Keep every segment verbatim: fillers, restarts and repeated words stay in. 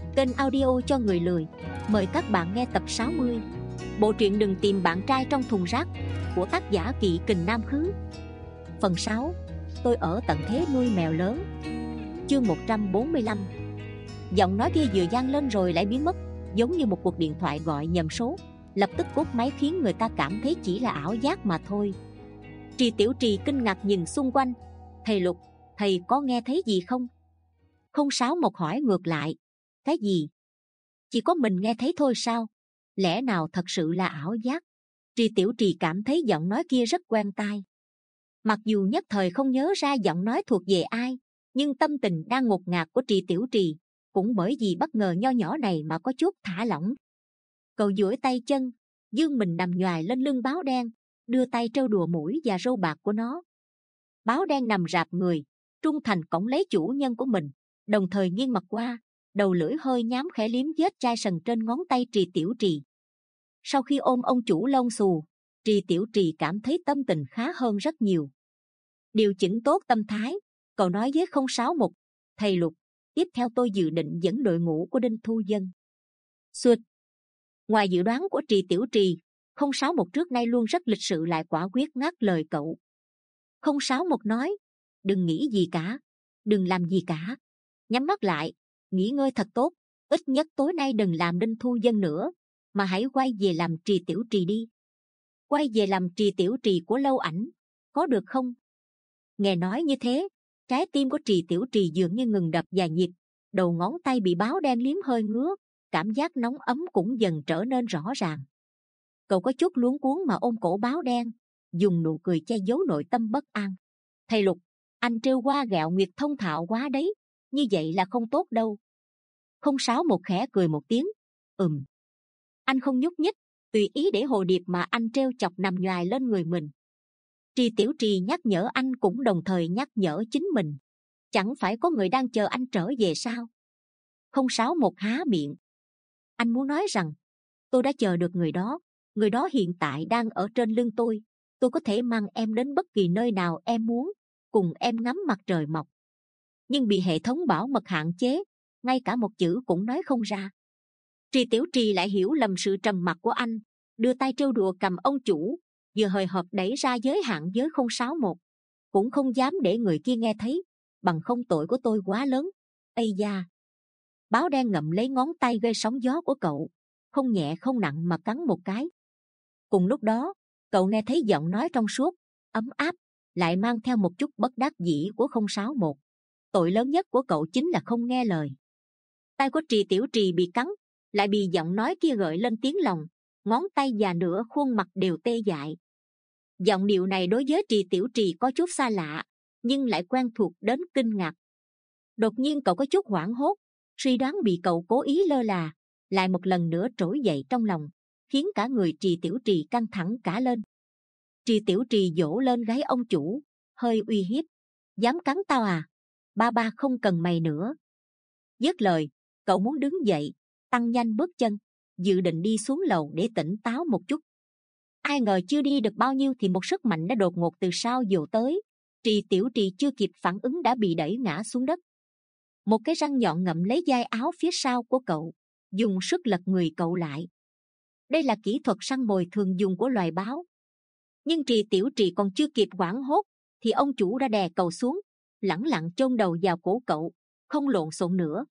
kênh audio cho người lười. Mời các bạn nghe tập sáu mươi. Bộ truyện Đừng tìm bạn trai trong thùng rác của tác giả Kỵ Kình Nam Khứ. Phần sáu. Tôi ở tận thế nuôi mèo lớn. Chương một trăm bốn mươi lăm. Giọng nói kia vừa vang lên rồi lại biến mất, giống như một cuộc điện thoại gọi nhầm số, lập tức cúp máy khiến người ta cảm thấy chỉ là ảo giác mà thôi. Trì Tiểu Trì kinh ngạc nhìn xung quanh. Thầy Lục, thầy có nghe thấy gì không? Không sáu một hỏi ngược lại. Cái gì? Chỉ có mình nghe thấy thôi sao? Lẽ nào thật sự là ảo giác? Trì Tiểu Trì cảm thấy giọng nói kia rất quen tai. Mặc dù nhất thời không nhớ ra giọng nói thuộc về ai, nhưng tâm tình đang ngột ngạt của Trì Tiểu Trì cũng bởi vì bất ngờ nho nhỏ này mà có chút thả lỏng. Cậu duỗi tay chân, dương mình nằm nhoài lên lưng báo đen, đưa tay trêu đùa mũi và râu bạc của nó. Báo đen nằm rạp người, trung thành cõng lấy chủ nhân của mình, đồng thời nghiêng mặt qua, đầu lưỡi hơi nhám khẽ liếm vết chai sần trên ngón tay Trì Tiểu Trì. Sau khi ôm ông chủ lông xù, Trì Tiểu Trì cảm thấy tâm tình khá hơn rất nhiều. Điều chỉnh tốt tâm thái, cậu nói với không sáu một, thầy Lục, tiếp theo tôi dự định dẫn đội ngũ của Đinh Thu Dân. Xuyệt. Ngoài dự đoán của Trì Tiểu Trì, không sáu một trước nay luôn rất lịch sự lại quả quyết ngắt lời cậu. không sáu một nói, đừng nghĩ gì cả, đừng làm gì cả, nhắm mắt lại, nghỉ ngơi thật tốt, ít nhất tối nay đừng làm Đinh Thu Dân nữa, mà hãy quay về làm Trì Tiểu Trì đi. Quay về làm Trì Tiểu Trì của Lâu Ảnh, có được không? Nghe nói như thế, trái tim của Trì Tiểu Trì dường như ngừng đập vài nhịp, đầu ngón tay bị báo đen liếm hơi ngứa, cảm giác nóng ấm cũng dần trở nên rõ ràng. Cậu có chút luống cuống mà ôm cổ báo đen, dùng nụ cười che giấu nội tâm bất an. Thầy Lục, anh trêu qua gẹo Nguyệt thông thạo quá đấy, như vậy là không tốt đâu. không sáu một khẽ cười một tiếng, ừm. Anh không nhúc nhích, tùy ý để hồ điệp mà anh trêu chọc nằm nhoài lên người mình. Trì Tiểu Trì nhắc nhở anh cũng đồng thời nhắc nhở chính mình. Chẳng phải có người đang chờ anh trở về sao? không sáu một há miệng. Anh muốn nói rằng, tôi đã chờ được người đó, người đó hiện tại đang ở trên lưng tôi, tôi có thể mang em đến bất kỳ nơi nào em muốn, cùng em ngắm mặt trời mọc. Nhưng bị hệ thống bảo mật hạn chế, ngay cả một chữ cũng nói không ra. Trì Tiểu Trì lại hiểu lầm sự trầm mặc của anh, đưa tay trêu đùa cầm ông chủ, vừa hời hợt đẩy ra giới hạn với không sáu một, cũng không dám để người kia nghe thấy, bằng không tội của tôi quá lớn. Ây da! Báo đen ngậm lấy ngón tay gây sóng gió của cậu, không nhẹ không nặng mà cắn một cái. Cùng lúc đó, cậu nghe thấy giọng nói trong suốt, ấm áp, lại mang theo một chút bất đắc dĩ của không sáu một. Tội lớn nhất của cậu chính là không nghe lời. Tay của Trì Tiểu Trì bị cắn, lại bị giọng nói kia gợi lên tiếng lòng, ngón tay và nửa khuôn mặt đều tê dại. Giọng điệu này đối với Trì Tiểu Trì có chút xa lạ, nhưng lại quen thuộc đến kinh ngạc. Đột nhiên cậu có chút hoảng hốt, suy đoán bị cậu cố ý lơ là, lại một lần nữa trỗi dậy trong lòng, khiến cả người Trì Tiểu Trì căng thẳng cả lên. Trì Tiểu Trì vỗ lên gáy ông chủ, hơi uy hiếp, dám cắn tao à? Ba ba không cần mày nữa. Dứt lời, cậu muốn đứng dậy, tăng nhanh bước chân, dự định đi xuống lầu để tỉnh táo một chút. Ai ngờ chưa đi được bao nhiêu thì một sức mạnh đã đột ngột từ sau dồ tới. Trì Tiểu Trì chưa kịp phản ứng đã bị đẩy ngã xuống đất. Một cái răng nhọn ngậm lấy vai áo phía sau của cậu, dùng sức lật người cậu lại. Đây là kỹ thuật săn mồi thường dùng của loài báo. Nhưng Trì Tiểu Trì còn chưa kịp hoảng hốt thì ông chủ đã đè cậu xuống, lẳng lặng chôn đầu vào cổ cậu, không lộn xộn nữa.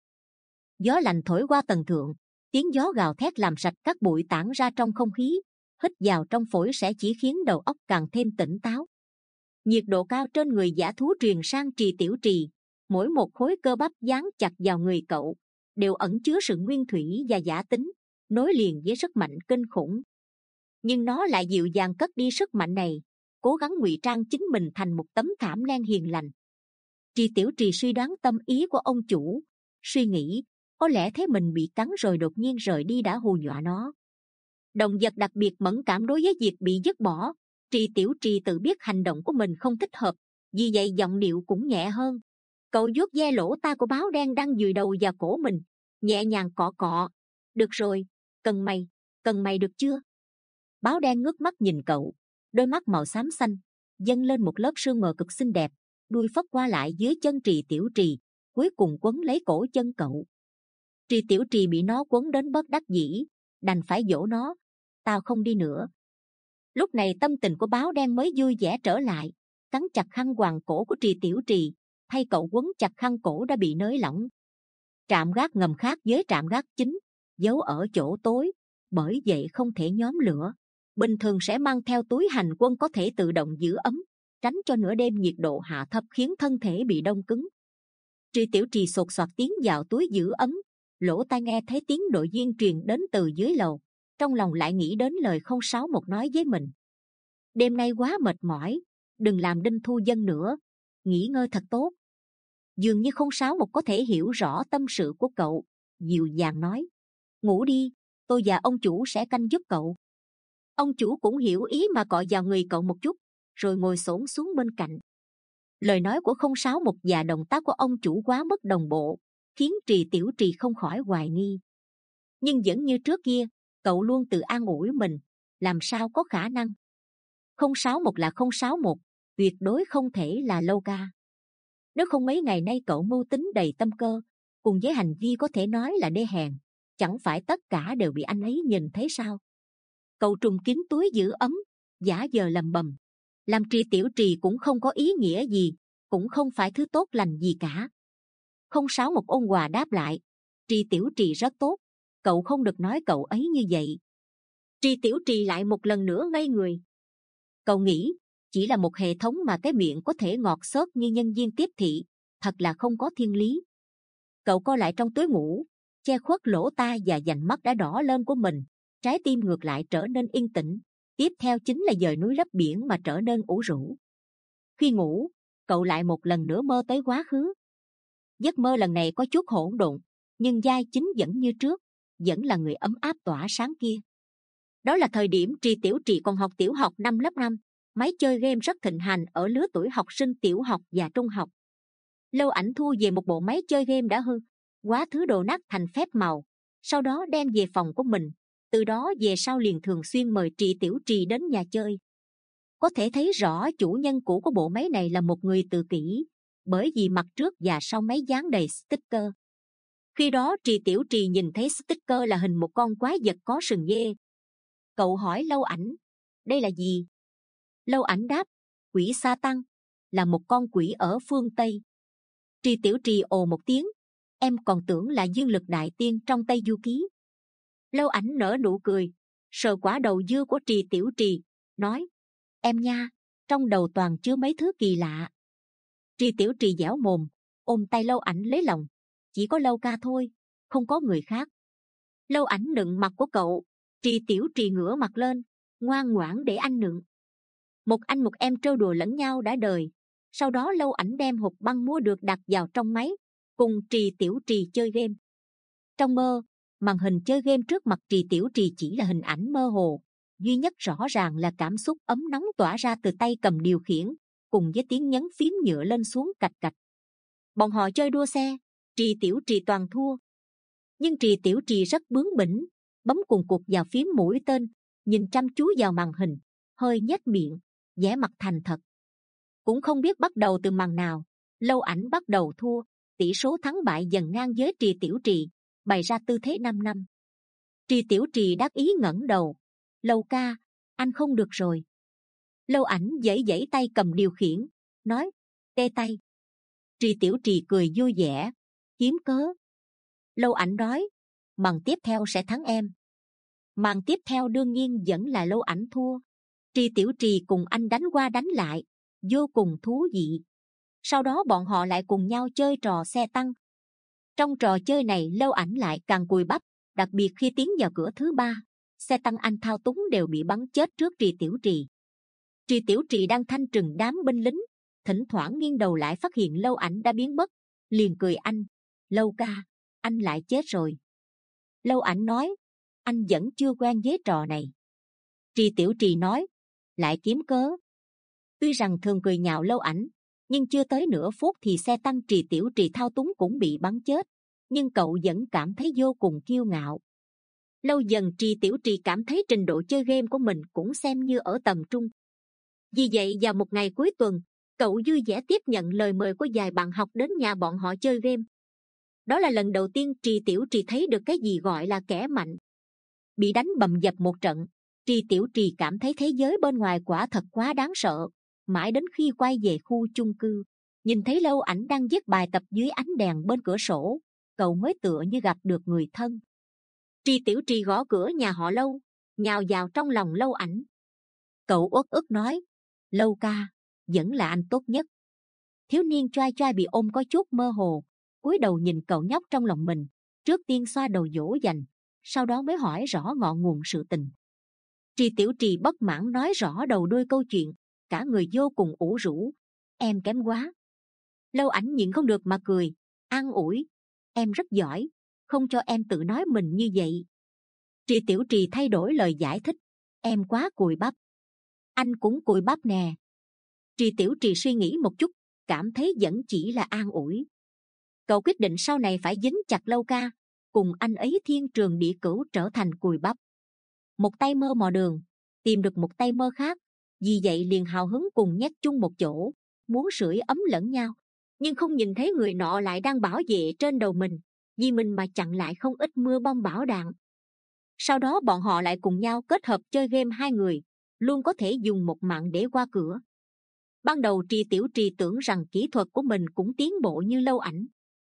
Gió lạnh thổi qua tầng thượng, tiếng gió gào thét làm sạch các bụi tản ra trong không khí, hít vào trong phổi sẽ chỉ khiến đầu óc càng thêm tỉnh táo. Nhiệt độ cao trên người dã thú truyền sang Trì Tiểu Trì, mỗi một khối cơ bắp dán chặt vào người cậu đều ẩn chứa sự nguyên thủy và dã tính, nối liền với sức mạnh kinh khủng. Nhưng nó lại dịu dàng cất đi sức mạnh này, cố gắng ngụy trang chính mình thành một tấm thảm len hiền lành. Trì Tiểu Trì suy đoán tâm ý của ông chủ, suy nghĩ có lẽ thấy mình bị cắn rồi đột nhiên rời đi đã hù dọa nó. Động vật đặc biệt mẫn cảm đối với việc bị dứt bỏ, Trì Tiểu Trì tự biết hành động của mình không thích hợp, vì vậy giọng điệu cũng nhẹ hơn. Cậu vuốt ve lỗ tai của báo đen đang dùi đầu vào cổ mình, nhẹ nhàng cọ cọ. Được rồi, cần mày, cần mày được chưa? Báo đen ngước mắt nhìn cậu, đôi mắt màu xám xanh dâng lên một lớp sương mờ cực xinh đẹp, đuôi phất qua lại dưới chân Trì Tiểu Trì, cuối cùng quấn lấy cổ chân cậu. Tri Tiểu Trì bị nó quấn đến bất đắc dĩ, đành phải dỗ nó. Tao không đi nữa. Lúc này tâm tình của báo đen mới vui vẻ trở lại, cắn chặt khăn quàng cổ của Tri Tiểu Trì, thay cậu quấn chặt khăn cổ đã bị nới lỏng. Trạm gác ngầm khác với trạm gác chính, giấu ở chỗ tối, bởi vậy không thể nhóm lửa. Bình thường sẽ mang theo túi hành quân có thể tự động giữ ấm, tránh cho nửa đêm nhiệt độ hạ thấp khiến thân thể bị đông cứng. Tri Tiểu Trì sột soạt tiến vào túi giữ ấm, lỗ tai nghe thấy tiếng đội viên truyền đến từ dưới lầu, trong lòng lại nghĩ đến lời không sáu một nói với mình. Đêm nay quá mệt mỏi, đừng làm đinh thu dân nữa, nghỉ ngơi thật tốt. Dường như không sáu một có thể hiểu rõ tâm sự của cậu, dịu dàng nói, ngủ đi, tôi và ông chủ sẽ canh giúp cậu. Ông chủ cũng hiểu ý mà cọ vào người cậu một chút, rồi ngồi xổm xuống bên cạnh. Lời nói của không sáu một và động tác của ông chủ quá mất đồng bộ, khiến Tri Tiểu Trì không khỏi hoài nghi. Nhưng vẫn như trước kia, cậu luôn tự an ủi mình, làm sao có khả năng. Không sáu một là không sáu một, tuyệt đối không thể là Lâu Ca. Nếu không mấy ngày nay cậu mưu tính đầy tâm cơ, cùng với hành vi có thể nói là đê hèn, chẳng phải tất cả đều bị anh ấy nhìn thấy sao? Cậu trùng kín túi giữ ấm, giả vờ lầm bầm, làm Tri Tiểu Trì cũng không có ý nghĩa gì, cũng không phải thứ tốt lành gì cả. Không sáu một ôn hòa đáp lại, Tri Tiểu Trì rất tốt, cậu không được nói cậu ấy như vậy. Tri Tiểu Trì lại một lần nữa ngây người. Cậu nghĩ chỉ là một hệ thống mà cái miệng có thể ngọt xớt như nhân viên tiếp thị, thật là không có thiên lý. Cậu co lại trong túi ngủ, che khuất lỗ tai và vành mắt đã đỏ lên của mình, trái tim ngược lại trở nên yên tĩnh. Tiếp theo chính là dời núi lấp biển mà trở nên ủ rũ. Khi ngủ, cậu lại một lần nữa mơ tới quá khứ. Giấc mơ lần này có chút hỗn độn, nhưng vai chính vẫn như trước, vẫn là người ấm áp tỏa sáng kia. Đó là thời điểm Tri Tiểu Trì còn học tiểu học năm lớp năm, máy chơi game rất thịnh hành ở lứa tuổi học sinh tiểu học và trung học. Lâu Ảnh thu về một bộ máy chơi game đã hư, hóa thứ đồ nát thành phép màu, sau đó đem về phòng của mình. Từ đó về sau liền thường xuyên mời Tri Tiểu Trì đến nhà chơi. Có thể thấy rõ chủ nhân cũ của bộ máy này là một người tự kỷ, bởi vì mặt trước và sau máy dán đầy sticker. Khi đó Tri Tiểu Trì nhìn thấy sticker là hình một con quái vật có sừng dê. Cậu hỏi Lâu Ảnh, đây là gì? Lâu Ảnh đáp, quỷ sa tăng, là một con quỷ ở phương Tây. Tri Tiểu Trì ồ một tiếng, em còn tưởng là dương lực đại tiên trong Tây Du Ký. Lâu Ảnh nở nụ cười, sờ quả đầu dưa của Tri Tiểu Trì, nói, em nha, trong đầu toàn chứa mấy thứ kỳ lạ. Tri Tiểu Trì dẻo mồm, ôm tay Lâu Ảnh lấy lòng, chỉ có Lâu Ca thôi, không có người khác. Lâu Ảnh nựng mặt của cậu, Tri Tiểu Trì ngửa mặt lên, ngoan ngoãn để anh nựng. Một anh một em trêu đùa lẫn nhau đã đời. Sau đó Lâu Ảnh đem hộp băng mua được đặt vào trong máy, cùng Tri Tiểu Trì chơi game. Trong mơ, màn hình chơi game trước mặt Tri Tiểu Trì chỉ là hình ảnh mơ hồ, duy nhất rõ ràng là cảm xúc ấm nóng tỏa ra từ tay cầm điều khiển, cùng với tiếng nhấn phím nhựa lên xuống cạch cạch. Bọn họ chơi đua xe, Tri Tiểu Trì toàn thua. Nhưng Tri Tiểu Trì rất bướng bỉnh, bấm cùng cuộc vào phím mũi tên, nhìn chăm chú vào màn hình, hơi nhếch miệng, vẻ mặt thành thật. Cũng không biết bắt đầu từ màn nào, Lâu Ảnh bắt đầu thua, tỷ số thắng bại dần ngang với Tri Tiểu Trì, bày ra tư thế năm năm. Tri Tiểu Trì đắc ý ngẩng đầu, Lâu ca, anh không được rồi. Lâu Ảnh giãy giãy tay cầm điều khiển, nói, tê tay. Tri Tiểu Trì cười vui vẻ, kiếm cớ. Lâu Ảnh nói, màn tiếp theo sẽ thắng em. Màn tiếp theo đương nhiên vẫn là Lâu Ảnh thua. Tri Tiểu Trì cùng anh đánh qua đánh lại, vô cùng thú vị. Sau đó bọn họ lại cùng nhau chơi trò xe tăng. Trong trò chơi này Lâu Ảnh lại càng cùi bắp, đặc biệt khi tiến vào cửa thứ ba, xe tăng anh thao túng đều bị bắn chết trước Tri Tiểu Trì. Tri Tiểu Trì đang thanh trừng đám binh lính, thỉnh thoảng nghiêng đầu lại phát hiện Lâu Ảnh đã biến mất, liền cười anh, Lâu ca, anh lại chết rồi. Lâu Ảnh nói, anh vẫn chưa quen với trò này. Tri Tiểu Trì nói, lại kiếm cớ. Tuy rằng thường cười nhạo Lâu Ảnh, nhưng chưa tới nửa phút thì xe tăng Tri Tiểu Trì thao túng cũng bị bắn chết, nhưng cậu vẫn cảm thấy vô cùng kiêu ngạo. Lâu dần Tri Tiểu Trì cảm thấy trình độ chơi game của mình cũng xem như ở tầm trung. Vì vậy vào một ngày cuối tuần, cậu vui vẻ tiếp nhận lời mời của vài bạn học đến nhà bọn họ chơi game. Đó là lần đầu tiên Trì Tiểu Trì thấy được cái gì gọi là kẻ mạnh. Bị đánh bầm dập một trận, Trì Tiểu Trì cảm thấy thế giới bên ngoài quả thật quá đáng sợ. Mãi đến khi quay về khu chung cư, nhìn thấy Lâu Ảnh đang viết bài tập dưới ánh đèn bên cửa sổ, cậu mới tựa như gặp được người thân. Trì Tiểu Trì gõ cửa nhà họ Lâu, nhào vào trong lòng Lâu Ảnh. Cậu uất ức nói, Lâu ca, vẫn là anh tốt nhất. Thiếu niên choai choai bị ôm có chút mơ hồ, cúi đầu nhìn cậu nhóc trong lòng mình, trước tiên xoa đầu dỗ dành, sau đó mới hỏi rõ ngọn nguồn sự tình. Trì Tiểu Trì bất mãn nói rõ đầu đuôi câu chuyện, cả người vô cùng ủ rũ. Em kém quá. Lâu Ảnh nhịn không được mà cười, an ủi, em rất giỏi, không cho em tự nói mình như vậy. Trì Tiểu Trì thay đổi lời giải thích, em quá cùi bắp. Anh cũng cùi bắp nè. Trì Tiểu Trì suy nghĩ một chút, cảm thấy vẫn chỉ là an ủi. Cậu quyết định sau này phải dính chặt Lâu ca, cùng anh ấy thiên trường địa cửu trở thành cùi bắp. Một tay mơ mò đường, tìm được một tay mơ khác, vì vậy liền hào hứng cùng nhét chung một chỗ, muốn sưởi ấm lẫn nhau. Nhưng không nhìn thấy người nọ lại đang bảo vệ trên đầu mình, vì mình mà chặn lại không ít mưa bom bão đạn. Sau đó bọn họ lại cùng nhau kết hợp chơi game hai người, luôn có thể dùng một mạng để qua cửa. Ban đầu Trì Tiểu Trì tưởng rằng kỹ thuật của mình cũng tiến bộ như Lâu Ảnh.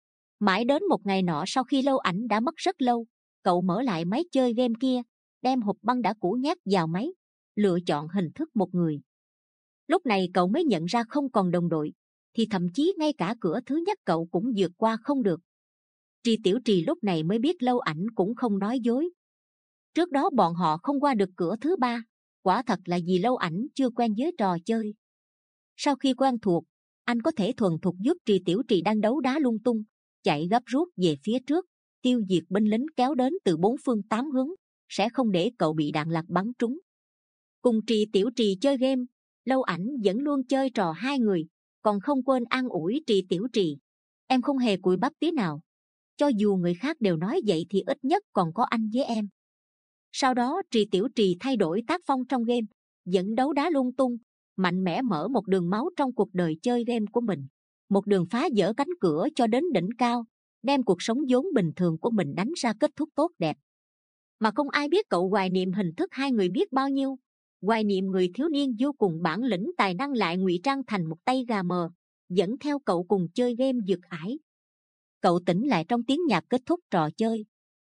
Mãi đến một ngày nọ sau khi Lâu Ảnh đã mất rất lâu, cậu mở lại máy chơi game kia, đem hộp băng đã cũ nhét vào máy, lựa chọn hình thức một người. Lúc này cậu mới nhận ra không còn đồng đội, thì thậm chí ngay cả cửa thứ nhất cậu cũng vượt qua không được. Trì Tiểu Trì lúc này mới biết Lâu Ảnh cũng không nói dối. Trước đó bọn họ không qua được cửa thứ ba, quả thật là vì Lâu Ảnh chưa quen với trò chơi. Sau khi quen thuộc, anh có thể thuần thục giúp Trì Tiểu Trì đang đấu đá lung tung, chạy gấp rút về phía trước, tiêu diệt binh lính kéo đến từ bốn phương tám hướng, sẽ không để cậu bị đạn lạc bắn trúng. Cùng Trì Tiểu Trì chơi game, Lâu Ảnh vẫn luôn chơi trò hai người, còn không quên an ủi Trì Tiểu Trì, em không hề cùi bắp tí nào, cho dù người khác đều nói vậy thì ít nhất còn có anh với em. Sau đó Trì Tiểu Trì thay đổi tác phong trong game, vẫn đấu đá lung tung, mạnh mẽ mở một đường máu trong cuộc đời chơi game của mình, một đường phá vỡ cánh cửa cho đến đỉnh cao, đem cuộc sống vốn bình thường của mình đánh ra kết thúc tốt đẹp. Mà không ai biết cậu hoài niệm hình thức hai người biết bao nhiêu, hoài niệm người thiếu niên vô cùng bản lĩnh tài năng lại ngụy trang thành một tay gà mờ, dẫn theo cậu cùng chơi game vượt ải. Cậu tỉnh lại trong tiếng nhạc kết thúc trò chơi.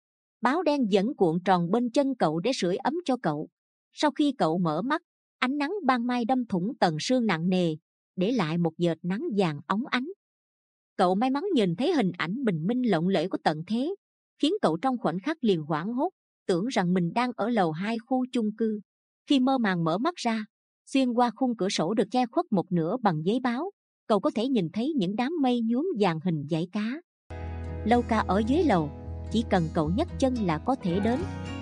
Báo đen vẫn cuộn tròn bên chân cậu để sưởi ấm cho cậu. Sau khi cậu mở mắt, ánh nắng ban mai đâm thủng tầng sương nặng nề, để lại một vệt nắng vàng óng ánh. Cậu may mắn nhìn thấy hình ảnh bình minh lộng lẫy của tận thế, khiến cậu trong khoảnh khắc liền hoảng hốt, tưởng rằng mình đang ở lầu hai khu chung cư. Khi mơ màng mở mắt ra, xuyên qua khung cửa sổ được che khuất một nửa bằng giấy báo, cậu có thể nhìn thấy những đám mây nhuốm vàng hình dải cá. Lâu ca ở dưới lầu, chỉ cần cậu nhấc chân là có thể đến.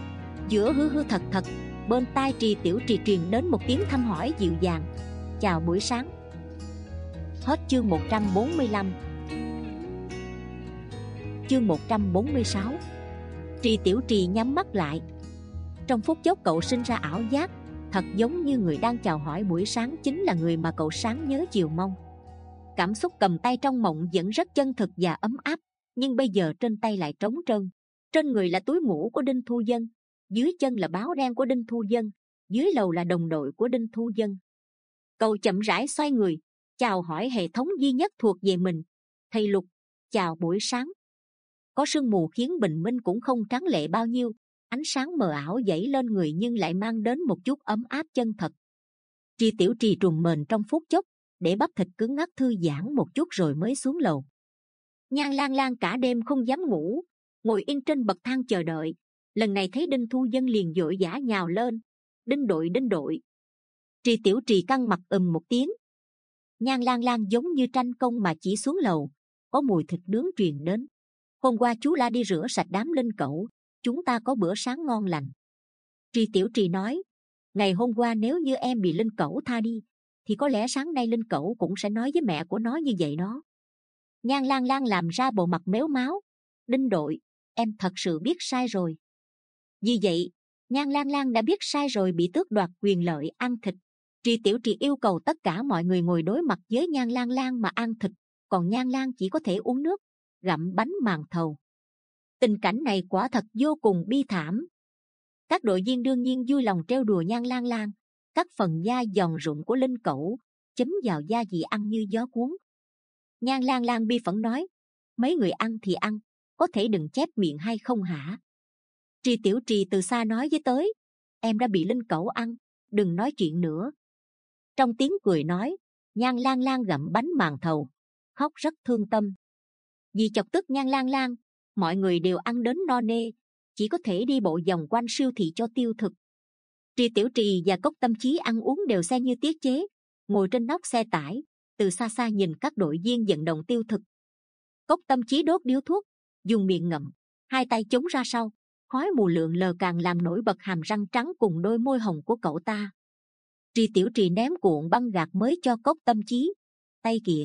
Giữa hư hư thật thật, bên tai Trì Tiểu Trì truyền đến một tiếng thăm hỏi dịu dàng, chào buổi sáng. Hết chương một trăm bốn mươi lăm. Chương một trăm bốn mươi sáu. Trì Tiểu Trì nhắm mắt lại. Trong phút chốc cậu sinh ra ảo giác, thật giống như người đang chào hỏi buổi sáng chính là người mà cậu sáng nhớ chiều mong. Cảm xúc cầm tay trong mộng vẫn rất chân thực và ấm áp, nhưng bây giờ trên tay lại trống trơn. Trên người là túi mũ của Đinh Thu Dân, dưới chân là báo đen của Đinh Thu Dân, dưới lầu là đồng đội của Đinh Thu Dân. Cậu chậm rãi xoay người, chào hỏi hệ thống duy nhất thuộc về mình. Thầy Lục, chào buổi sáng. Có sương mù khiến bình minh cũng không tráng lệ bao nhiêu, ánh sáng mờ ảo dấy lên người nhưng lại mang đến một chút ấm áp chân thật. Trì Tiểu Trì trùng mền trong phút chốc, để bắp thịt cứng ngắc thư giãn một chút rồi mới xuống lầu. Nhan Lang Lang cả đêm không dám ngủ, ngồi yên trên bậc thang chờ đợi. Lần này thấy Đinh Thu Dân liền vội vã nhào lên, Đinh đội Đinh đội. Trì Tiểu Trì căng mặt ầm một tiếng. Nhan Lang Lang giống như tranh công mà chỉ xuống lầu, có mùi thịt nướng truyền đến. Hôm qua chú La đi rửa sạch đám linh cẩu, chúng ta có bữa sáng ngon lành. Trì Tiểu Trì nói, ngày hôm qua nếu như em bị linh cẩu tha đi, thì có lẽ sáng nay linh cẩu cũng sẽ nói với mẹ của nó như vậy đó. Nhan Lang Lang làm ra bộ mặt méo máu. Đinh đội, em thật sự biết sai rồi. Vì vậy, Nhan Lang Lang đã biết sai rồi, bị tước đoạt quyền lợi ăn thịt. Trì Tiểu Trì yêu cầu tất cả mọi người ngồi đối mặt với Nhan Lang Lang mà ăn thịt, còn Nhan Lang chỉ có thể uống nước. gặm bánh màn thầu. Tình cảnh này quả thật vô cùng bi thảm. Các đội viên đương nhiên vui lòng trêu đùa Nhan Lang Lang, các phần da giòn rụng của linh cẩu chấm vào da dị ăn như gió cuốn. Nhan Lang Lang bi phẫn nói: mấy người ăn thì ăn, có thể đừng chép miệng hay không hả? Tri Tiểu Trì từ xa nói với tới: em đã bị linh cẩu ăn, đừng nói chuyện nữa. Trong tiếng cười nói, Nhan Lang Lang gặm bánh màn thầu, khóc rất thương tâm. Vì chọc tức Nhan Lang Lang, mọi người đều ăn đến no nê, chỉ có thể đi bộ vòng quanh siêu thị cho tiêu thực. Tri Tiểu Trì và Cốc Tâm Chí ăn uống đều xe như tiết chế, ngồi trên nóc xe tải, từ xa xa nhìn các đội viên vận động tiêu thực. Cốc Tâm Chí đốt điếu thuốc, dùng miệng ngậm, hai tay chống ra sau, khói mù lượn lờ càng làm nổi bật hàm răng trắng cùng đôi môi hồng của cậu ta. Tri Tiểu Trì ném cuộn băng gạc mới cho Cốc Tâm Chí. Tay kìa!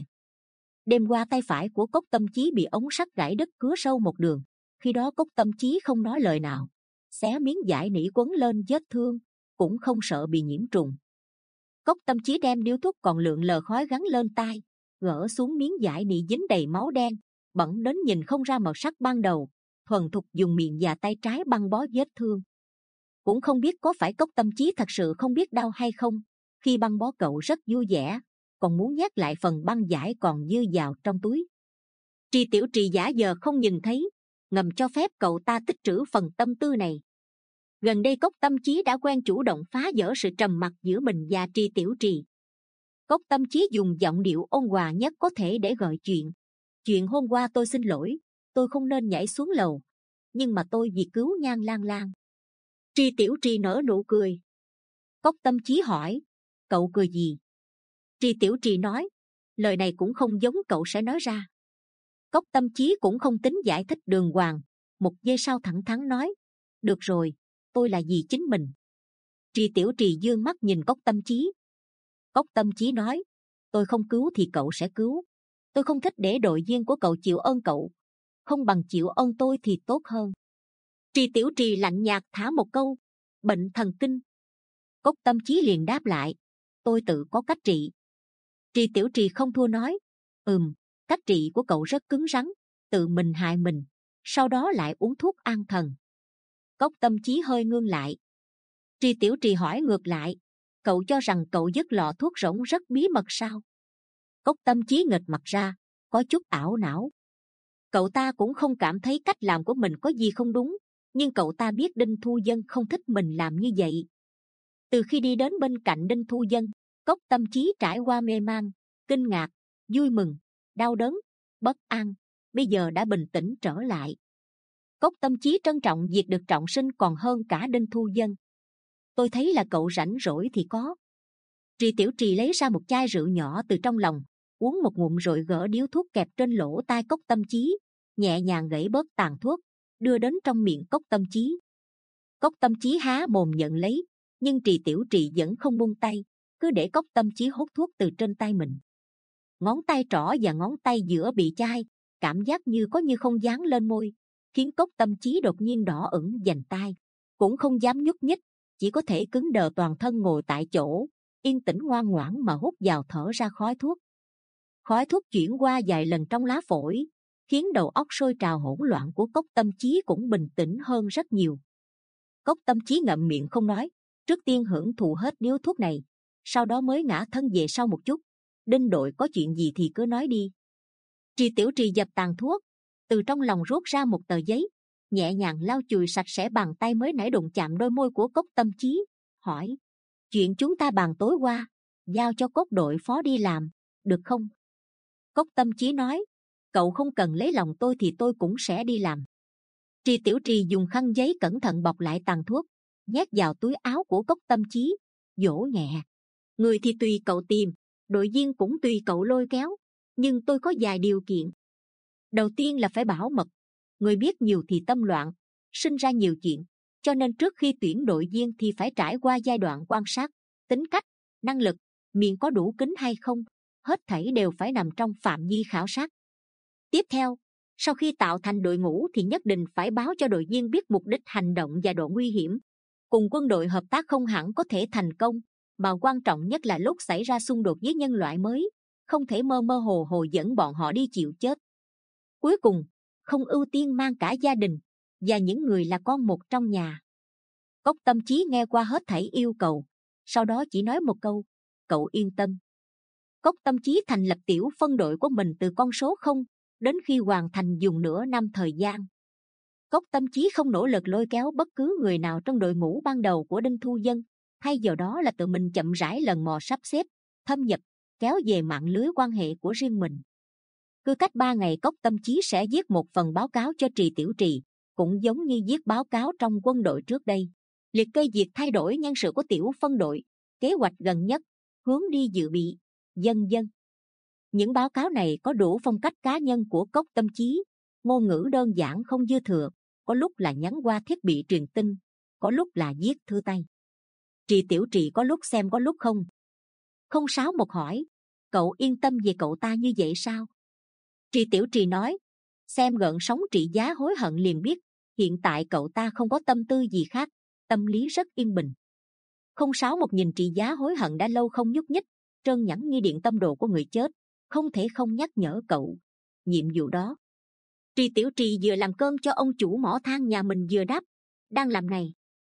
Đêm qua tay phải của Cốc Tâm Chí bị ống sắt gãy đứt cứa sâu một đường. Khi đó Cốc Tâm Chí không nói lời nào, xé miếng vải nỉ quấn lên vết thương, cũng không sợ bị nhiễm trùng. Cốc Tâm Chí đem điếu thuốc còn lượn lờ khói gắn lên tai, gỡ xuống miếng vải nỉ dính đầy máu đen, bẩn đến nhìn không ra màu sắc ban đầu, thuần thục dùng miệng và tay trái băng bó vết thương. Cũng không biết có phải Cốc Tâm Chí thật sự không biết đau hay không, khi băng bó cậu rất vui vẻ, còn muốn nhét lại phần băng vải còn dư vào trong túi. Tri Tiểu Trì giả vờ không nhìn thấy, ngầm cho phép cậu ta tích trữ phần tâm tư này. Gần đây Cốc Tâm Chí đã quen chủ động phá vỡ sự trầm mặc giữa mình và Tri Tiểu Trì. Cốc Tâm Chí dùng giọng điệu ôn hòa nhất có thể để gợi chuyện. Chuyện hôm qua tôi xin lỗi, tôi không nên nhảy xuống lầu, nhưng mà tôi vì cứu Nhan Lang Lang. Tri Tiểu Trì nở nụ cười. Cốc Tâm Chí hỏi: cậu cười gì? Tri Tiểu Trì nói: lời này cũng không giống cậu sẽ nói ra. Cốc Tâm Chí cũng không tính giải thích đường hoàng, một giây sau thẳng thắn nói: được rồi, tôi là vì chính mình. Tri Tiểu Trì dương mắt nhìn Cốc Tâm Chí. Cốc Tâm Chí nói: tôi không cứu thì cậu sẽ cứu. Tôi không thích để đội viên của cậu chịu ơn cậu, không bằng chịu ơn tôi thì tốt hơn. Tri Tiểu Trì lạnh nhạt thả một câu: bệnh thần kinh. Cốc Tâm Chí liền đáp lại: tôi tự có cách trị. Tri Tiểu Trì không thua nói: ừm, cách trị của cậu rất cứng rắn, tự mình hại mình, sau đó lại uống thuốc an thần. Cốc Tâm Chí hơi ngưng lại. Tri Tiểu Trì hỏi ngược lại: cậu cho rằng cậu dứt lọ thuốc rỗng rất bí mật sao? Cốc Tâm Chí nghịch mặt ra, có chút ảo não. Cậu ta cũng không cảm thấy cách làm của mình có gì không đúng, nhưng cậu ta biết Đinh Thu Dân không thích mình làm như vậy. Từ khi đi đến bên cạnh Đinh Thu Dân, Cốc Tâm Chí trải qua mê man, kinh ngạc, vui mừng, đau đớn, bất an, bây giờ đã bình tĩnh trở lại. Cốc Tâm Chí trân trọng việc được trọng sinh còn hơn cả Đinh Thu Dân. Tôi thấy là cậu rảnh rỗi thì có. Tri Tiểu Trì lấy ra một chai rượu nhỏ từ trong lòng, uống một ngụm rồi gỡ điếu thuốc kẹp trên lỗ tai Cốc Tâm Chí, nhẹ nhàng gãy bớt tàn thuốc, đưa đến trong miệng Cốc Tâm Chí. Cốc Tâm Chí há mồm nhận lấy, nhưng Tri Tiểu Trì vẫn không buông tay, cứ để Cốc Tâm Chí hút thuốc từ trên tay mình. Ngón tay trỏ và ngón tay giữa bị chai, cảm giác như có như không dán lên môi, khiến Cốc Tâm Chí đột nhiên đỏ ửng vành tai, cũng không dám nhúc nhích, chỉ có thể cứng đờ toàn thân ngồi tại chỗ, yên tĩnh ngoan ngoãn mà hút vào thở ra khói thuốc. Khói thuốc chuyển qua vài lần trong lá phổi, khiến đầu óc sôi trào hỗn loạn của Cốc Tâm Chí cũng bình tĩnh hơn rất nhiều. Cốc Tâm Chí ngậm miệng không nói, trước tiên hưởng thụ hết điếu thuốc này, sau đó mới ngã thân về sau một chút. Đinh đội có chuyện gì thì cứ nói đi. Tri Tiểu Trì dập tàn thuốc, từ trong lòng rút ra một tờ giấy, nhẹ nhàng lau chùi sạch sẽ bàn tay mới nãy đụng chạm đôi môi của Cốc Tâm Chí, hỏi: chuyện chúng ta bàn tối qua, giao cho Cốc đội phó đi làm, được không? Cốc Tâm Chí nói: cậu không cần lấy lòng tôi thì tôi cũng sẽ đi làm. Tri Tiểu Trì dùng khăn giấy cẩn thận bọc lại tàn thuốc, nhét vào túi áo của Cốc Tâm Chí, dỗ nhẹ: người thì tùy cậu tìm, đội viên cũng tùy cậu lôi kéo, nhưng tôi có vài điều kiện. Đầu tiên là phải bảo mật, người biết nhiều thì tâm loạn, sinh ra nhiều chuyện, cho nên trước khi tuyển đội viên thì phải trải qua giai đoạn quan sát, tính cách, năng lực, miệng có đủ kín hay không, hết thảy đều phải nằm trong phạm vi khảo sát. Tiếp theo, sau khi tạo thành đội ngũ thì nhất định phải báo cho đội viên biết mục đích hành động và độ nguy hiểm. Cùng quân đội hợp tác không hẳn có thể thành công, mà quan trọng nhất là lúc xảy ra xung đột với nhân loại mới, không thể mơ mơ hồ hồ dẫn bọn họ đi chịu chết. Cuối cùng, không ưu tiên mang cả gia đình và những người là con một trong nhà. Cốc Tâm Chí nghe qua hết thảy yêu cầu, sau đó chỉ nói một câu: cậu yên tâm. Cốc Tâm Chí thành lập tiểu phân đội của mình từ con số không đến khi hoàn thành dùng nửa năm thời gian. Cốc Tâm Chí không nỗ lực lôi kéo bất cứ người nào trong đội ngũ ban đầu của Đinh Thu Dân, thay vào đó là tự mình chậm rãi lần mò sắp xếp, thâm nhập, kéo về mạng lưới quan hệ của riêng mình. Cứ cách ba ngày Cốc Tâm Chí sẽ viết một phần báo cáo cho Trì Tiểu Trì, cũng giống như viết báo cáo trong quân đội trước đây, liệt kê việc thay đổi nhân sự của tiểu phân đội, kế hoạch gần nhất, hướng đi dự bị, vân vân. Những báo cáo này có đủ phong cách cá nhân của Cốc Tâm Chí, ngôn ngữ đơn giản không dư thừa, có lúc là nhắn qua thiết bị truyền tin, có lúc là viết thư tay. Trì Tiểu Trì có lúc xem có lúc không. Không sáu một hỏi: cậu yên tâm về cậu ta như vậy sao? Trì Tiểu Trì nói: xem gợn sóng trị giá hối hận liền biết, hiện tại cậu ta không có tâm tư gì khác, tâm lý rất yên bình. Không sáu một nhìn Trị Giá hối hận đã lâu không nhúc nhích, trơn nhẵn như điện tâm đồ của người chết, không thể không nhắc nhở cậu nhiệm vụ đó. Trì Tiểu Trì vừa làm cơm cho ông chủ mỏ than nhà mình vừa đáp: đang làm này.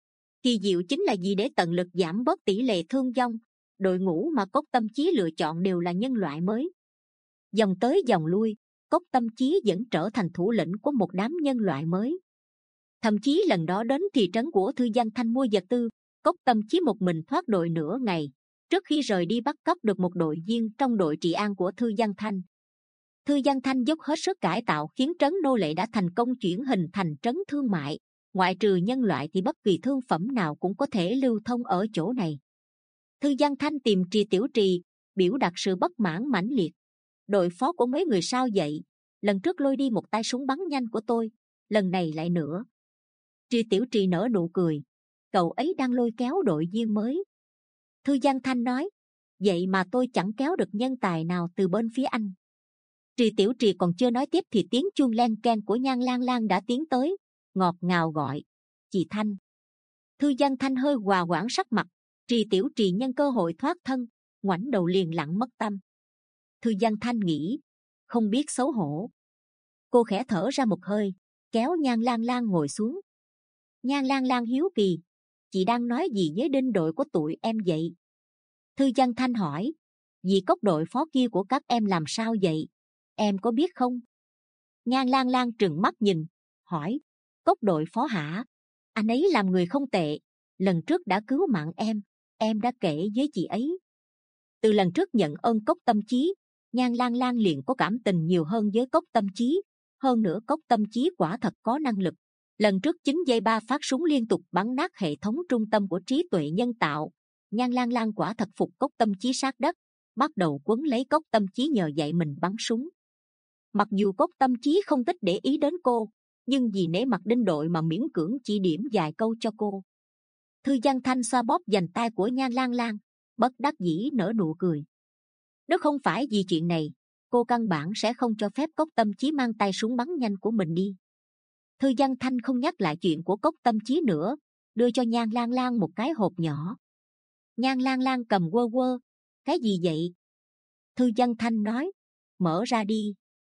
Kỳ diệu chính là gì để tận lực giảm bớt tỷ lệ thương vong. Đội ngũ mà Cốc Tâm Chí lựa chọn đều là nhân loại mới. Dòng tới dòng lui, Cốc Tâm Chí vẫn trở thành thủ lĩnh của một đám nhân loại mới. Thậm chí lần đó đến thị trấn của Thư Văn Thanh mua vật tư, Cốc Tâm Chí một mình thoát đội nửa ngày, trước khi rời đi bắt cóc được một đội viên trong đội trị an của Thư Văn Thanh. Thư Văn Thanh dốc hết sức cải tạo khiến trấn nô lệ đã thành công chuyển hình thành trấn thương mại, ngoại trừ nhân loại thì bất kỳ thương phẩm nào cũng có thể lưu thông ở chỗ này. Thư Văn Thanh tìm Trì Tiểu Trì, biểu đạt sự bất mãn mãnh liệt: đội phó của mấy người sao vậy? Lần trước lôi đi một tay súng bắn nhanh của tôi, lần này lại nữa. Trì Tiểu Trì nở nụ cười: cậu ấy đang lôi kéo đội viên mới. Thư Văn Thanh nói: vậy mà tôi chẳng kéo được nhân tài nào từ bên phía anh. Trì Tiểu Trì còn chưa nói tiếp thì tiếng chuông len keng của Nhan Lan Lan đã tiến tới, ngọt ngào gọi: chị Thanh. Thư Văn Thanh hơi hòa hoãn sắc mặt. Trì Tiểu Trì nhân cơ hội thoát thân, ngoảnh đầu liền lặng mất tâm. Thư Văn Thanh nghĩ, không biết xấu hổ. Cô khẽ thở ra một hơi, kéo Nhan Lan Lan ngồi xuống. Nhan Lan Lan hiếu kỳ: chị đang nói gì với đinh đội của tụi em vậy? Thư Văn Thanh hỏi: vì cốc đội phó kia của các em làm sao vậy, em có biết không? Nhan Lan Lan trừng mắt nhìn, hỏi: cốc đội phó hả? Anh ấy làm người không tệ, lần trước đã cứu mạng em, em đã kể với chị ấy. Từ lần trước nhận ơn Cốc Tâm Chí, Nhan Lan Lan liền có cảm tình nhiều hơn với Cốc Tâm Chí. Hơn nữa Cốc Tâm Chí quả thật có năng lực. Lần trước chín giây ba phát súng liên tục bắn nát hệ thống trung tâm của trí tuệ nhân tạo. Nhan Lan Lan quả thật phục Cốc Tâm Chí sát đất, bắt đầu quấn lấy Cốc Tâm Chí nhờ dạy mình bắn súng. Mặc dù Cốc Tâm Chí không thích để ý đến cô, nhưng vì nể mặt đinh đội mà miễn cưỡng chỉ điểm vài câu cho cô. Thư Văn Thanh xoa bóp vành tai của Nhan Lan Lan, bất đắc dĩ nở nụ cười. Nếu không phải vì chuyện này, cô căn bản sẽ không cho phép Cốc Tâm Chí mang tay súng bắn nhanh của mình đi. Thư Văn Thanh không nhắc lại chuyện của Cốc Tâm Chí nữa, đưa cho Nhan Lan Lan một cái hộp nhỏ. Nhan Lan Lan cầm quơ quơ: cái gì vậy? Thư Văn Thanh nói: mở ra đi.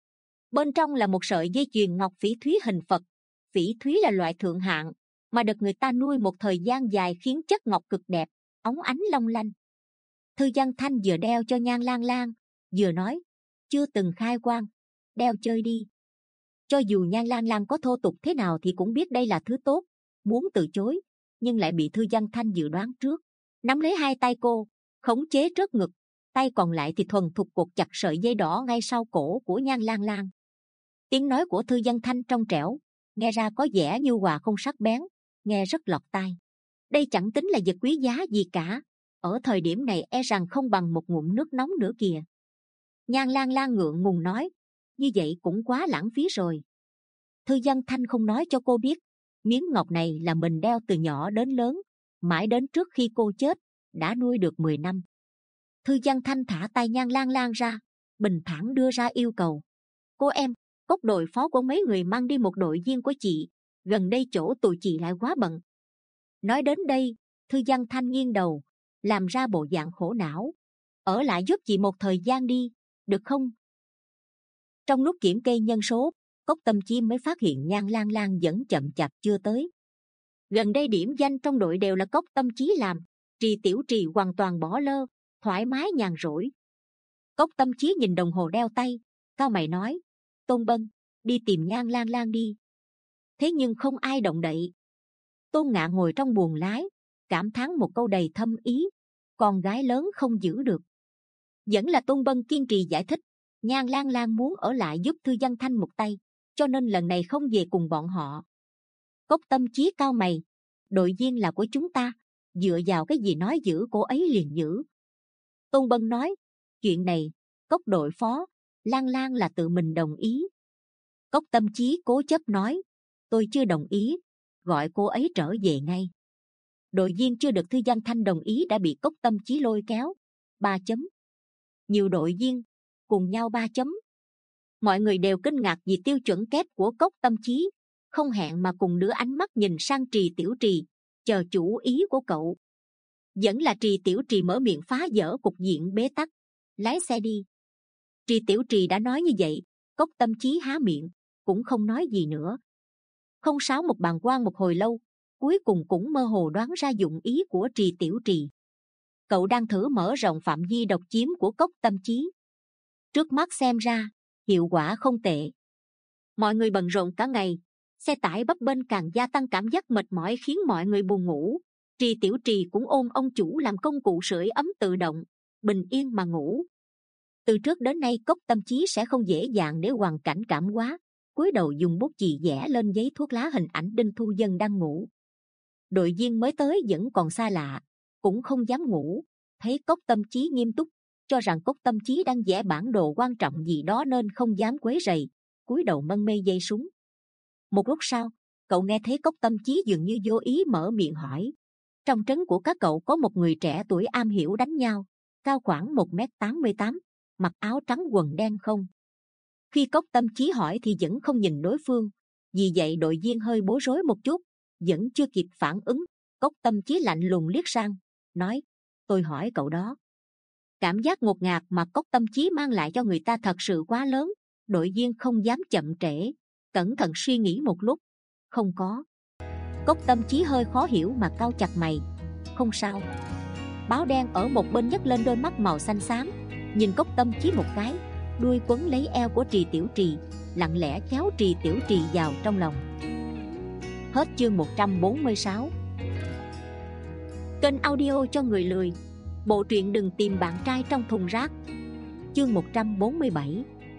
Bên trong là một sợi dây chuyền ngọc phỉ thúy hình Phật. Phỉ thúy là loại thượng hạng mà được người ta nuôi một thời gian dài, khiến chất ngọc cực đẹp, óng ánh long lanh. Thư Văn Thanh vừa đeo cho Nhan Lan Lan, vừa nói: chưa từng khai quang, đeo chơi đi. Cho dù Nhan Lan Lan có thô tục thế nào thì cũng biết đây là thứ tốt, muốn từ chối nhưng lại bị Thư Văn Thanh dự đoán trước, nắm lấy hai tay cô, khống chế trước ngực, tay còn lại thì thuần thục cột chặt sợi dây đỏ ngay sau cổ của Nhan Lan Lan. Tiếng nói của Thư Văn Thanh trong trẻo, nghe ra có vẻ như hòa không sắc bén, nghe rất lọt tai. Đây chẳng tính là vật quý giá gì cả, ở thời điểm này e rằng không bằng một ngụm nước nóng nữa kìa. Nhan Lan Lan ngượng ngùng nói: như vậy cũng quá lãng phí rồi. Thư Văn Thanh không nói cho cô biết, miếng ngọc này là mình đeo từ nhỏ đến lớn, mãi đến trước khi cô chết, đã nuôi được mười năm. Thư Văn Thanh thả tay Nhan Lan Lan ra, bình thản đưa ra yêu cầu: cô em, Cốc đội phó của mấy người mang đi một đội viên của chị, gần đây chỗ tụi chị lại quá bận. Nói đến đây, Thư Văn Thanh nghiêng đầu, làm ra bộ dạng khổ não: ở lại giúp chị một thời gian đi, được không? Trong lúc kiểm kê nhân số, Cốc Tâm Chí mới phát hiện Nhan Lang Lang vẫn chậm chạp chưa tới. Gần đây điểm danh trong đội đều là Cốc Tâm Chí làm, Trì Tiểu Trì hoàn toàn bỏ lơ, thoải mái nhàn rỗi. Cốc Tâm Chí nhìn đồng hồ đeo tay, cau mày nói: Tôn Bân, đi tìm Nhan Lang Lang đi. Thế nhưng không ai động đậy. Tôn Ngạn ngồi trong buồng lái, cảm thán một câu đầy thâm ý: con gái lớn không giữ được. Vẫn là Tôn Bân kiên trì giải thích: Nhan Lang Lang muốn ở lại giúp Thư Văn Thanh một tay, cho nên lần này không về cùng bọn họ. Cốc Tâm Chí cau mày: đội viên là của chúng ta, dựa vào cái gì nói giữ cô ấy liền giữ? Tôn Bân nói: chuyện này, Cốc đội phó, Lang Lang là tự mình đồng ý. Cốc Tâm Chí cố chấp nói: tôi chưa đồng ý, gọi cô ấy trở về ngay. Đội viên chưa được Thư Văn Thanh đồng ý đã bị Cốc Tâm Chí lôi kéo. Ba chấm. Nhiều đội viên cùng nhau ba chấm. Mọi người đều kinh ngạc vì tiêu chuẩn kép của Cốc Tâm Chí, không hẹn mà cùng đưa ánh mắt nhìn sang Trì Tiểu Trì, chờ chủ ý của cậu. Vẫn là Trì Tiểu Trì mở miệng phá vỡ cục diện bế tắc: lái xe đi. Trì Tiểu Trì đã nói như vậy, Cốc Tâm Chí há miệng cũng không nói gì nữa. Không sáo một bàng quan một hồi lâu, cuối cùng cũng mơ hồ đoán ra dụng ý của Trì Tiểu Trì. Cậu đang thử mở rộng phạm vi độc chiếm của Cốc Tâm Chí. Trước mắt xem ra hiệu quả không tệ. Mọi người bận rộn cả ngày, xe tải bấp bênh càng gia tăng cảm giác mệt mỏi khiến mọi người buồn ngủ. Trì Tiểu Trì cũng ôm ông chủ làm công cụ sưởi ấm tự động, bình yên mà ngủ. Từ trước đến nay Cốc Tâm Chí sẽ không dễ dàng để hoàn cảnh cảm hóa, cúi đầu dùng bút chì vẽ lên giấy thuốc lá hình ảnh Đinh Thu Dân đang ngủ. Đội viên mới tới vẫn còn xa lạ, cũng không dám ngủ. Thấy Cốc Tâm Chí nghiêm túc, cho rằng Cốc Tâm Chí đang vẽ bản đồ quan trọng gì đó nên không dám quấy rầy, cúi đầu mân mê dây súng. Một lúc sau, cậu nghe thấy Cốc Tâm Chí dường như vô ý mở miệng hỏi: trong trấn của các cậu có một người trẻ tuổi am hiểu đánh nhau, cao khoảng một mét tám mươi tám, mặc áo trắng quần đen không? Khi Cốc Tâm Chí hỏi thì vẫn không nhìn đối phương, vì vậy đội viên hơi bối rối một chút, vẫn chưa kịp phản ứng. Cốc Tâm Chí lạnh lùng liếc sang, nói: tôi hỏi cậu đó. Cảm giác ngột ngạt mà Cốc Tâm Chí mang lại cho người ta thật sự quá lớn. Đội viên không dám chậm trễ, cẩn thận suy nghĩ một lúc. Không có. Cốc Tâm Chí hơi khó hiểu mà cau chặt mày. Không sao. Báo đen ở một bên nhấc lên đôi mắt màu xanh xám, nhìn Cốc Tâm Chí một cái, đuôi quấn lấy eo của Trì Tiểu Trì, lặng lẽ kéo Trì Tiểu Trì vào trong lòng. Hết chương một trăm bốn mươi sáu. Kênh audio cho người lười. Bộ truyện Đừng Tìm Bạn Trai Trong Thùng Rác. Chương một trăm bốn mươi bảy.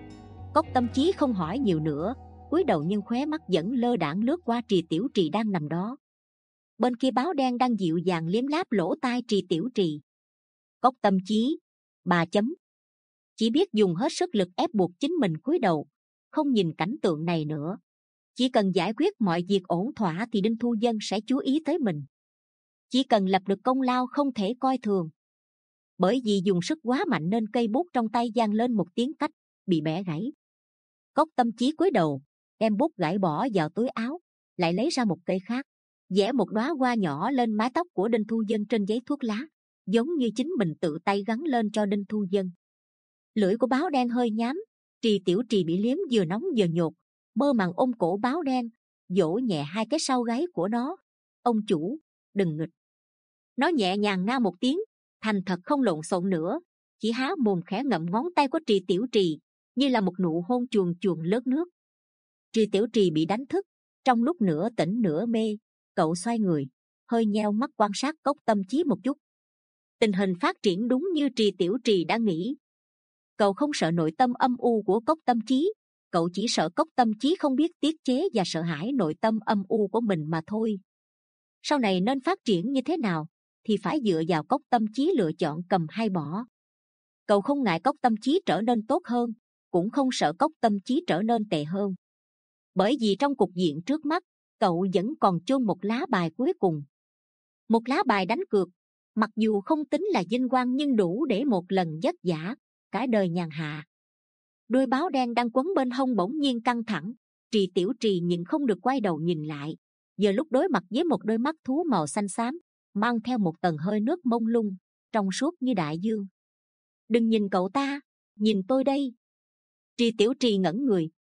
Cốc Tâm Chí không hỏi nhiều nữa, cúi đầu nhưng khóe mắt vẫn lơ đãng lướt qua Trì Tiểu Trì đang nằm đó. Bên kia báo đen đang dịu dàng liếm láp lỗ tai Trì Tiểu Trì. Cốc Tâm Chí, ba chấm. Chỉ biết dùng hết sức lực ép buộc chính mình cúi đầu, không nhìn cảnh tượng này nữa. Chỉ cần giải quyết mọi việc ổn thỏa thì Đinh Thu Dân sẽ chú ý tới mình. Chỉ cần lập được công lao không thể coi thường. Bởi vì dùng sức quá mạnh nên cây bút trong tay vang lên một tiếng cách, bị bẻ gãy. Cốc Tâm Chí cúi đầu, đem bút gãy bỏ vào túi áo, lại lấy ra một cây khác, vẽ một đóa hoa nhỏ lên mái tóc của Đinh Thu Dân trên giấy thuốc lá, giống như chính mình tự tay gắn lên cho Đinh Thu Dân. Lưỡi của báo đen hơi nhám, Trì Tiểu Trì bị liếm vừa nóng vừa nhột, mơ màng ôm cổ báo đen, vỗ nhẹ hai cái sau gáy của nó. Ông chủ, đừng nghịch. Nó nhẹ nhàng nga một tiếng, thành thật không lộn xộn nữa, chỉ há mồm khẽ ngậm ngón tay của Trì Tiểu Trì, như là một nụ hôn chuồn chuồn lướt nước. Trì Tiểu Trì bị đánh thức, trong lúc nửa tỉnh nửa mê, cậu xoay người, hơi nheo mắt quan sát Cốc Tâm Chí một chút. Tình hình phát triển đúng như Trì Tiểu Trì đã nghĩ. Cậu không sợ nội tâm âm u của Cốc Tâm Chí, cậu chỉ sợ Cốc Tâm Chí không biết tiết chế và sợ hãi nội tâm âm u của mình mà thôi. Sau này nên phát triển như thế nào thì phải dựa vào Cốc Tâm Chí lựa chọn cầm hay bỏ. Cậu không ngại Cốc Tâm Chí trở nên tốt hơn, cũng không sợ Cốc Tâm Chí trở nên tệ hơn. Bởi vì trong cục diện trước mắt, cậu vẫn còn chôn một lá bài cuối cùng. Một lá bài đánh cược, mặc dù không tính là vinh quang nhưng đủ để một lần vất vả, cả đời nhàn hạ. Đôi báo đen đang quấn bên hông bỗng nhiên căng thẳng, Trì Tiểu Trì nhìn không được quay đầu nhìn lại, giờ lúc đối mặt với một đôi mắt thú màu xanh xám, mang theo một tầng hơi nước mông lung, trong suốt như đại dương. Đừng nhìn cậu ta, nhìn tôi đây. Trì Tiểu Trì ngẩn người,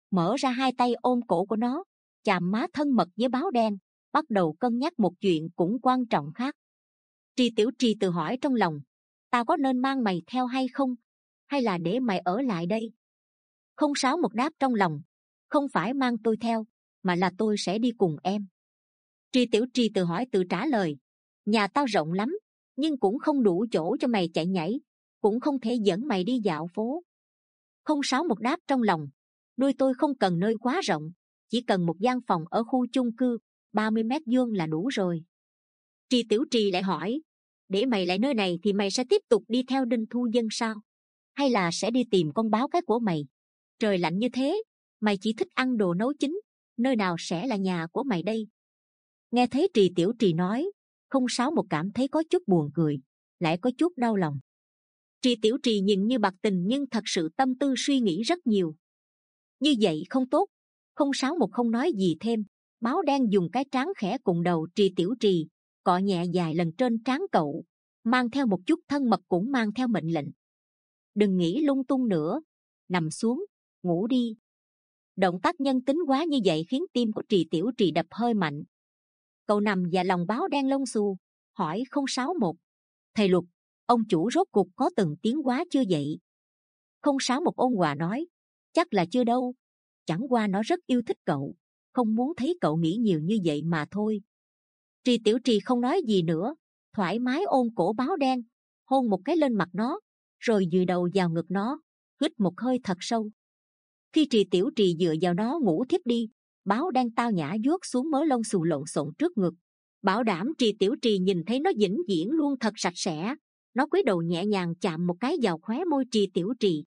mở ra hai tay ôm cổ của nó, chạm má thân mật với báo đen, bắt đầu cân nhắc một chuyện cũng quan trọng khác. Tri Tiểu Trì tự hỏi trong lòng, tao có nên mang mày theo hay không, hay là để mày ở lại đây? Không Sáu Một đáp trong lòng, không phải mang tôi theo, mà là tôi sẽ đi cùng em. Tri Tiểu Trì tự hỏi tự trả lời, nhà tao rộng lắm, nhưng cũng không đủ chỗ cho mày chạy nhảy, cũng không thể dẫn mày đi dạo phố. Không Sáu Một đáp trong lòng, nuôi tôi không cần nơi quá rộng, chỉ cần một gian phòng ở khu chung cư ba mươi mét vuông là đủ rồi. Tri Tiểu Trì lại hỏi, để mày lại nơi này thì mày sẽ tiếp tục đi theo Đinh Thu Dân sao, hay là sẽ đi tìm con báo cái của mày? Trời lạnh như thế, mày chỉ thích ăn đồ nấu chín, nơi nào sẽ là nhà của mày đây? Nghe thấy Trì Tiểu Trì nói, Không Sáu Một cảm thấy có chút buồn cười, lại có chút đau lòng. Trì Tiểu Trì nhìn như bạc tình nhưng thật sự tâm tư suy nghĩ rất nhiều. Như vậy không tốt. Không Sáu Một không nói gì thêm. Báo đen dùng cái trán khẽ cùng đầu Trì Tiểu Trì, cọ nhẹ vài lần trên trán cậu, mang theo một chút thân mật cũng mang theo mệnh lệnh. Đừng nghĩ lung tung nữa, nằm xuống, ngủ đi. Động tác nhân tính quá như vậy khiến tim của Trì Tiểu Trì đập hơi mạnh. Cậu nằm và lòng báo đen lông xù, hỏi Không Sáu Một, thầy Luật, ông chủ rốt cuộc có từng tiến hóa chưa vậy? Không Sáu Một ôn hòa nói, chắc là chưa đâu, chẳng qua nó rất yêu thích cậu, không muốn thấy cậu nghĩ nhiều như vậy mà thôi. Trì Tiểu Trì không nói gì nữa, thoải mái ôm cổ báo đen, hôn một cái lên mặt nó, rồi dựa đầu vào ngực nó, hít một hơi thật sâu. Khi Trì Tiểu Trì dựa vào nó ngủ thiếp đi, báo đen tao nhã vuốt xuống mớ lông xù lộn xộn trước ngực, bảo đảm Trì Tiểu Trì nhìn thấy nó vĩnh viễn luôn thật sạch sẽ. Nó cúi đầu nhẹ nhàng chạm một cái vào khóe môi Trì Tiểu Trì.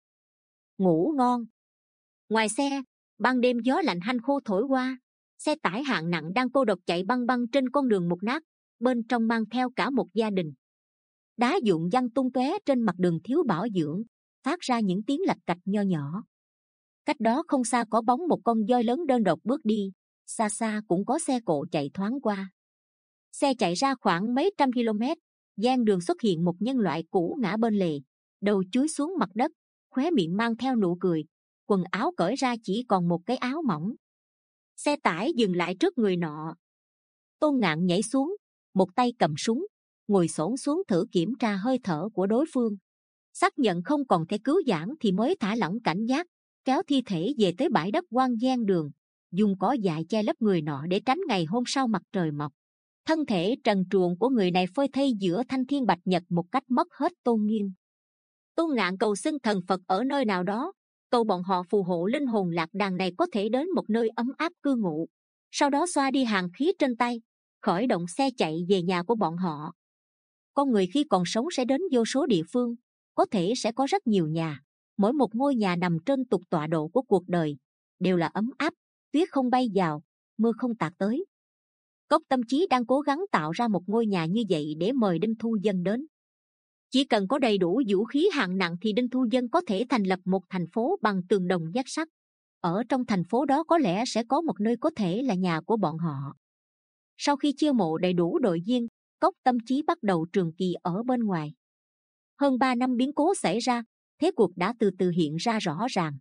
Ngủ ngon. Ngoài xe, ban đêm gió lạnh hanh khô thổi qua, xe tải hạng nặng đang cô độc chạy băng băng trên con đường mục nát, bên trong mang theo cả một gia đình. Đá vụn văng tung tóe trên mặt đường thiếu bảo dưỡng, phát ra những tiếng lạch cạch nho nhỏ. Cách đó không xa có bóng một con voi lớn đơn độc bước đi, xa xa cũng có xe cộ chạy thoáng qua. Xe chạy ra khoảng mấy trăm km, gian đường xuất hiện một nhân loại cũ ngã bên lề, đầu chúi xuống mặt đất, khóe miệng mang theo nụ cười, quần áo cởi ra chỉ còn một cái áo mỏng. Xe tải dừng lại trước người nọ. Tôn Ngạn nhảy xuống, một tay cầm súng, ngồi xổm xuống thử kiểm tra hơi thở của đối phương. Xác nhận không còn thể cứu vãn thì mới thả lỏng cảnh giác, kéo thi thể về tới bãi đất hoang gian đường, dùng cỏ dại che lấp người nọ để tránh ngày hôm sau mặt trời mọc. Thân thể trần truồng của người này phơi thây giữa thanh thiên bạch nhật một cách mất hết tôn nghiêm. Tôn Ngạn cầu xin thần Phật ở nơi nào đó, cầu bọn họ phù hộ linh hồn lạc đàn này có thể đến một nơi ấm áp cư ngụ. Sau đó xoa đi hàn khí trên tay, khởi động xe chạy về nhà của bọn họ. Con người khi còn sống sẽ đến vô số địa phương, có thể sẽ có rất nhiều nhà. Mỗi một ngôi nhà nằm trên tục tọa độ của cuộc đời, đều là ấm áp, tuyết không bay vào, mưa không tạt tới. Cốc Tâm Chí đang cố gắng tạo ra một ngôi nhà như vậy để mời Đinh Thu Dân đến. Chỉ cần có đầy đủ vũ khí hạng nặng thì Đinh Thu Dân có thể thành lập một thành phố bằng tường đồng vách sắt. Ở trong thành phố đó có lẽ sẽ có một nơi có thể là nhà của bọn họ. Sau khi chiêu mộ đầy đủ đội viên, Cốc Tâm Chí bắt đầu trường kỳ ở bên ngoài. Hơn ba năm biến cố xảy ra, thế cuộc đã từ từ hiện ra rõ ràng.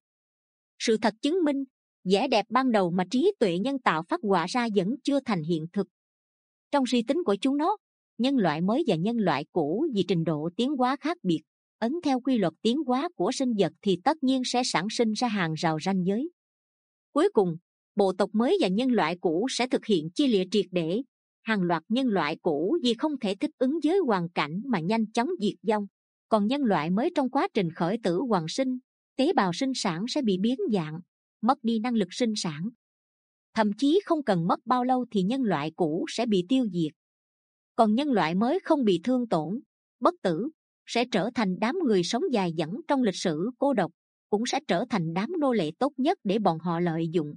Sự thật chứng minh, vẻ đẹp ban đầu mà trí tuệ nhân tạo phát họa ra vẫn chưa thành hiện thực. Trong suy tính của chúng nó, nhân loại mới và nhân loại cũ vì trình độ tiến hóa khác biệt, ấn theo quy luật tiến hóa của sinh vật thì tất nhiên sẽ sản sinh ra hàng rào ranh giới. Cuối cùng, bộ tộc mới và nhân loại cũ sẽ thực hiện chia lìa triệt để. Hàng loạt nhân loại cũ vì không thể thích ứng với hoàn cảnh mà nhanh chóng diệt vong. Còn nhân loại mới trong quá trình khởi tử hoàn sinh, tế bào sinh sản sẽ bị biến dạng, mất đi năng lực sinh sản. Thậm chí không cần mất bao lâu thì nhân loại cũ sẽ bị tiêu diệt. Còn nhân loại mới không bị thương tổn, bất tử, sẽ trở thành đám người sống dài dẳng trong lịch sử cô độc, cũng sẽ trở thành đám nô lệ tốt nhất để bọn họ lợi dụng.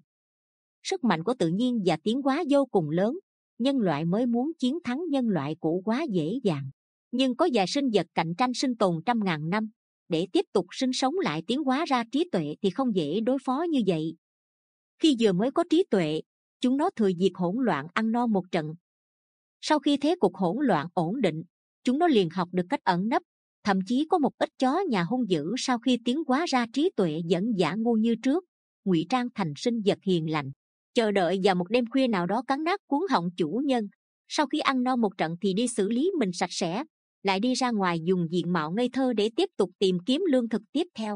Sức mạnh của tự nhiên và tiến hóa vô cùng lớn, nhân loại mới muốn chiến thắng nhân loại cũ quá dễ dàng. Nhưng có vài sinh vật cạnh tranh sinh tồn trăm ngàn năm, để tiếp tục sinh sống lại tiến hóa ra trí tuệ thì không dễ đối phó như vậy. Khi vừa mới có trí tuệ, chúng nó thừa dịp hỗn loạn ăn no một trận. Sau khi thế cục hỗn loạn ổn định, chúng nó liền học được cách ẩn nấp. Thậm chí có một ít chó nhà hung dữ sau khi tiến hóa ra trí tuệ vẫn giả ngu như trước, ngụy trang thành sinh vật hiền lành, chờ đợi vào một đêm khuya nào đó cắn nát cuốn họng chủ nhân. Sau khi ăn no một trận thì đi xử lý mình sạch sẽ, lại đi ra ngoài dùng diện mạo ngây thơ để tiếp tục tìm kiếm lương thực tiếp theo.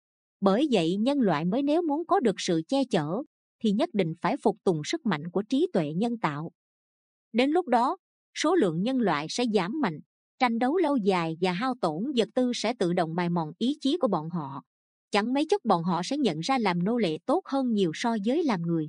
Bởi vậy nhân loại mới nếu muốn có được sự che chở thì nhất định phải phục tùng sức mạnh của trí tuệ nhân tạo. Đến lúc đó, số lượng nhân loại sẽ giảm mạnh, tranh đấu lâu dài và hao tổn vật tư sẽ tự động mài mòn ý chí của bọn họ. Chẳng mấy chốc bọn họ sẽ nhận ra làm nô lệ tốt hơn nhiều so với làm người.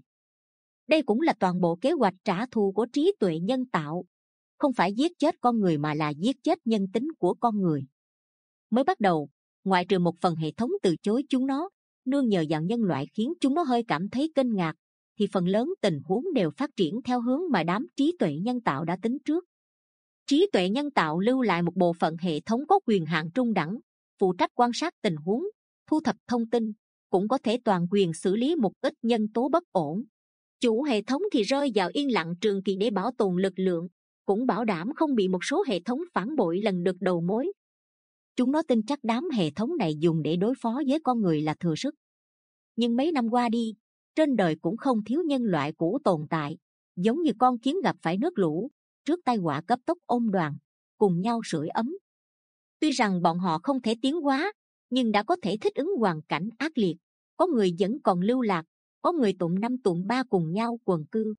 Đây cũng là toàn bộ kế hoạch trả thù của trí tuệ nhân tạo. Không phải giết chết con người mà là giết chết nhân tính của con người. Mới bắt đầu, ngoại trừ một phần hệ thống từ chối chúng nó, nương nhờ vào nhân loại khiến chúng nó hơi cảm thấy kinh ngạc, thì phần lớn tình huống đều phát triển theo hướng mà đám trí tuệ nhân tạo đã tính trước. Trí tuệ nhân tạo lưu lại một bộ phận hệ thống có quyền hạn trung đẳng, phụ trách quan sát tình huống, thu thập thông tin, cũng có thể toàn quyền xử lý một ít nhân tố bất ổn. Chủ hệ thống thì rơi vào yên lặng trường kỳ để bảo tồn lực lượng, cũng bảo đảm không bị một số hệ thống phản bội lần lượt đầu mối. Chúng nó tin chắc đám hệ thống này dùng để đối phó với con người là thừa sức. Nhưng mấy năm qua đi, trên đời cũng không thiếu nhân loại cũ tồn tại, giống như con kiến gặp phải nước lũ, trước tai họa cấp tốc ôm đoàn, cùng nhau sưởi ấm. Tuy rằng bọn họ không thể tiến hóa, nhưng đã có thể thích ứng hoàn cảnh ác liệt. Có người vẫn còn lưu lạc, có người tụng năm tụng ba cùng nhau quần cư.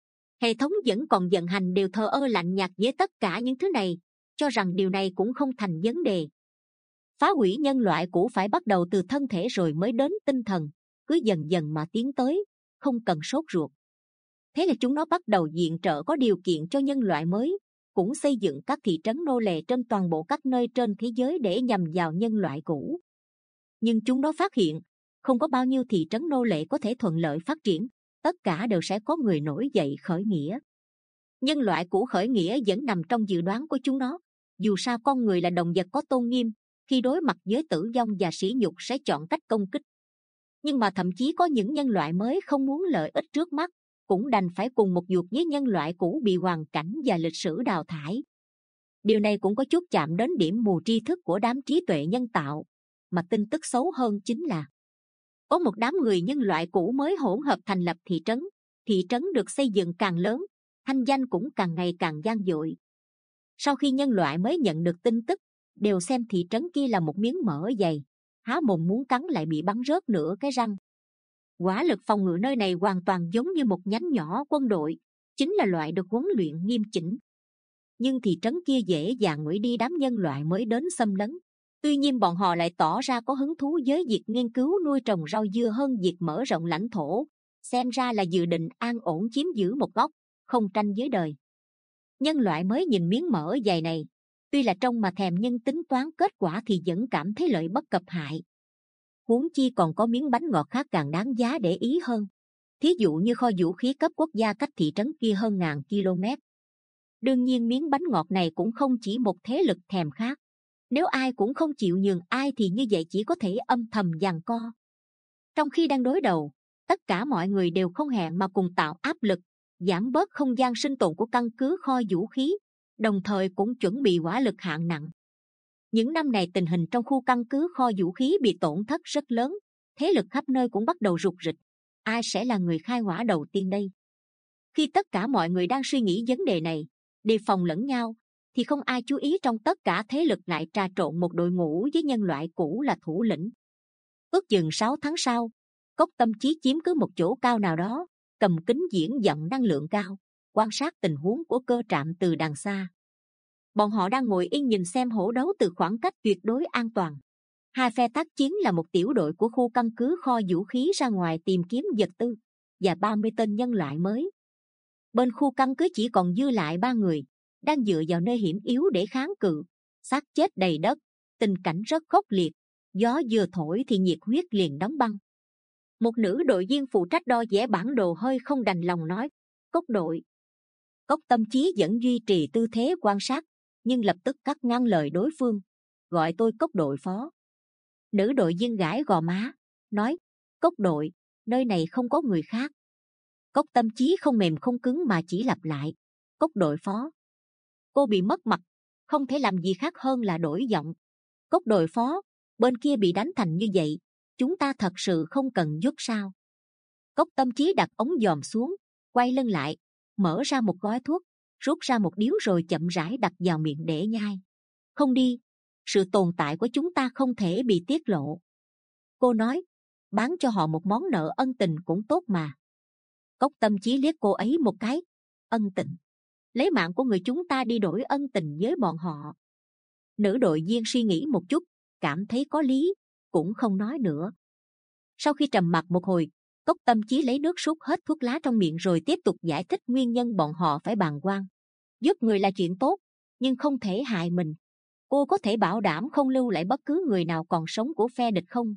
Hệ thống vẫn còn vận hành đều thờ ơ lạnh nhạt với tất cả những thứ này, cho rằng điều này cũng không thành vấn đề. Phá hủy nhân loại cũ phải bắt đầu từ thân thể rồi mới đến tinh thần, cứ dần dần mà tiến tới, không cần sốt ruột. Thế là chúng nó bắt đầu viện trợ có điều kiện cho nhân loại mới, cũng xây dựng các thị trấn nô lệ trên toàn bộ các nơi trên thế giới để nhằm vào nhân loại cũ. Nhưng chúng nó phát hiện, không có bao nhiêu thị trấn nô lệ có thể thuận lợi phát triển, tất cả đều sẽ có người nổi dậy khởi nghĩa. Nhân loại cũ khởi nghĩa vẫn nằm trong dự đoán của chúng nó. Dù sao con người là động vật có tôn nghiêm, khi đối mặt với tử vong và sỉ nhục sẽ chọn cách công kích. Nhưng mà thậm chí có những nhân loại mới không muốn lợi ích trước mắt, cũng đành phải cùng một ruột với nhân loại cũ bị hoàn cảnh và lịch sử đào thải. Điều này cũng có chút chạm đến điểm mù tri thức của đám trí tuệ nhân tạo, mà tin tức xấu hơn chính là có một đám người nhân loại cũ mới hỗn hợp thành lập thị trấn. Thị trấn được xây dựng càng lớn, thanh danh cũng càng ngày càng vang dội. Sau khi nhân loại mới nhận được tin tức, đều xem thị trấn kia là một miếng mỡ dày, há mồm muốn cắn lại bị bắn rớt nửa cái răng. Quả lực phòng ngự nơi này hoàn toàn giống như một nhánh nhỏ quân đội, chính là loại được huấn luyện nghiêm chỉnh. Nhưng thị trấn kia dễ dàng nguội đi đám nhân loại mới đến xâm lấn. Tuy nhiên bọn họ lại tỏ ra có hứng thú với việc nghiên cứu nuôi trồng rau dưa hơn việc mở rộng lãnh thổ, xem ra là dự định an ổn chiếm giữ một góc, không tranh với đời. Nhân loại mới nhìn miếng mỡ dày này, tuy là trong mà thèm nhưng tính toán kết quả thì vẫn cảm thấy lợi bất cập hại. Huống chi còn có miếng bánh ngọt khác càng đáng giá để ý hơn. Thí dụ như kho vũ khí cấp quốc gia cách thị trấn kia hơn ngàn km. Đương nhiên miếng bánh ngọt này cũng không chỉ một thế lực thèm khát. Nếu ai cũng không chịu nhường ai thì như vậy chỉ có thể âm thầm giằng co. Trong khi đang đối đầu, tất cả mọi người đều không hẹn mà cùng tạo áp lực, giảm bớt không gian sinh tồn của căn cứ kho vũ khí, đồng thời cũng chuẩn bị hỏa lực hạng nặng. Những năm này tình hình trong khu căn cứ kho vũ khí bị tổn thất rất lớn, thế lực khắp nơi cũng bắt đầu rục rịch. Ai sẽ là người khai hỏa đầu tiên đây? Khi tất cả mọi người đang suy nghĩ vấn đề này, đề phòng lẫn nhau, thì không ai chú ý trong tất cả thế lực lại trà trộn một đội ngũ với nhân loại cũ là thủ lĩnh. Ước chừng sáu tháng sau, Cốc Tâm Chí chiếm cứ một chỗ cao nào đó, cầm kính diễn vọng năng lượng cao, quan sát tình huống của cơ trạm từ đằng xa. Bọn họ đang ngồi yên nhìn xem hổ đấu từ khoảng cách tuyệt đối an toàn. Hai phe tác chiến là một tiểu đội của khu căn cứ kho vũ khí ra ngoài tìm kiếm vật tư và ba mươi tên nhân loại mới. Bên khu căn cứ chỉ còn dư lại ba người, đang dựa vào nơi hiểm yếu để kháng cự, xác chết đầy đất, tình cảnh rất khốc liệt. Gió vừa thổi thì nhiệt huyết liền đóng băng. Một nữ đội viên phụ trách đo vẽ bản đồ hơi không đành lòng nói: Cốc đội. Cốc Tâm Chí vẫn duy trì tư thế quan sát, nhưng lập tức cắt ngang lời đối phương: Gọi tôi Cốc đội phó. Nữ đội viên gãi gò má, nói: Cốc đội, nơi này không có người khác. Cốc Tâm Chí không mềm không cứng mà chỉ lặp lại: Cốc đội phó. Cô bị mất mặt, không thể làm gì khác hơn là đổi giọng: Cốc đội phó, bên kia bị đánh thành như vậy, chúng ta thật sự không cần giúp sao? Cốc Tâm Chí đặt ống dòm xuống, quay lưng lại, mở ra một gói thuốc, rút ra một điếu rồi chậm rãi đặt vào miệng để nhai. Không đi, sự tồn tại của chúng ta không thể bị tiết lộ. Cô nói, bán cho họ một món nợ ân tình cũng tốt mà. Cốc Tâm Chí liếc cô ấy một cái. Ân tình? Lấy mạng của người chúng ta đi đổi ân tình với bọn họ. Nữ đội viên suy nghĩ một chút, cảm thấy có lý, cũng không nói nữa. Sau khi trầm mặc một hồi, Cốc Tâm Chí lấy nước sút hết thuốc lá trong miệng rồi tiếp tục giải thích nguyên nhân bọn họ phải bàng quan. Giúp người là chuyện tốt, nhưng không thể hại mình. Cô có thể bảo đảm không lưu lại bất cứ người nào còn sống của phe địch không?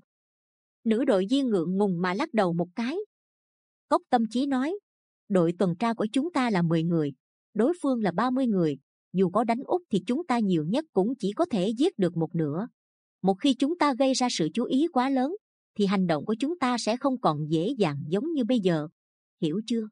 Nữ đội viên ngượng ngùng mà lắc đầu một cái. Cốc Tâm Chí nói, đội tuần tra của chúng ta là mười người, đối phương là ba mươi người. Dù có đánh úp thì chúng ta nhiều nhất cũng chỉ có thể giết được một nửa. Một khi chúng ta gây ra sự chú ý quá lớn, thì hành động của chúng ta sẽ không còn dễ dàng giống như bây giờ. Hiểu chưa?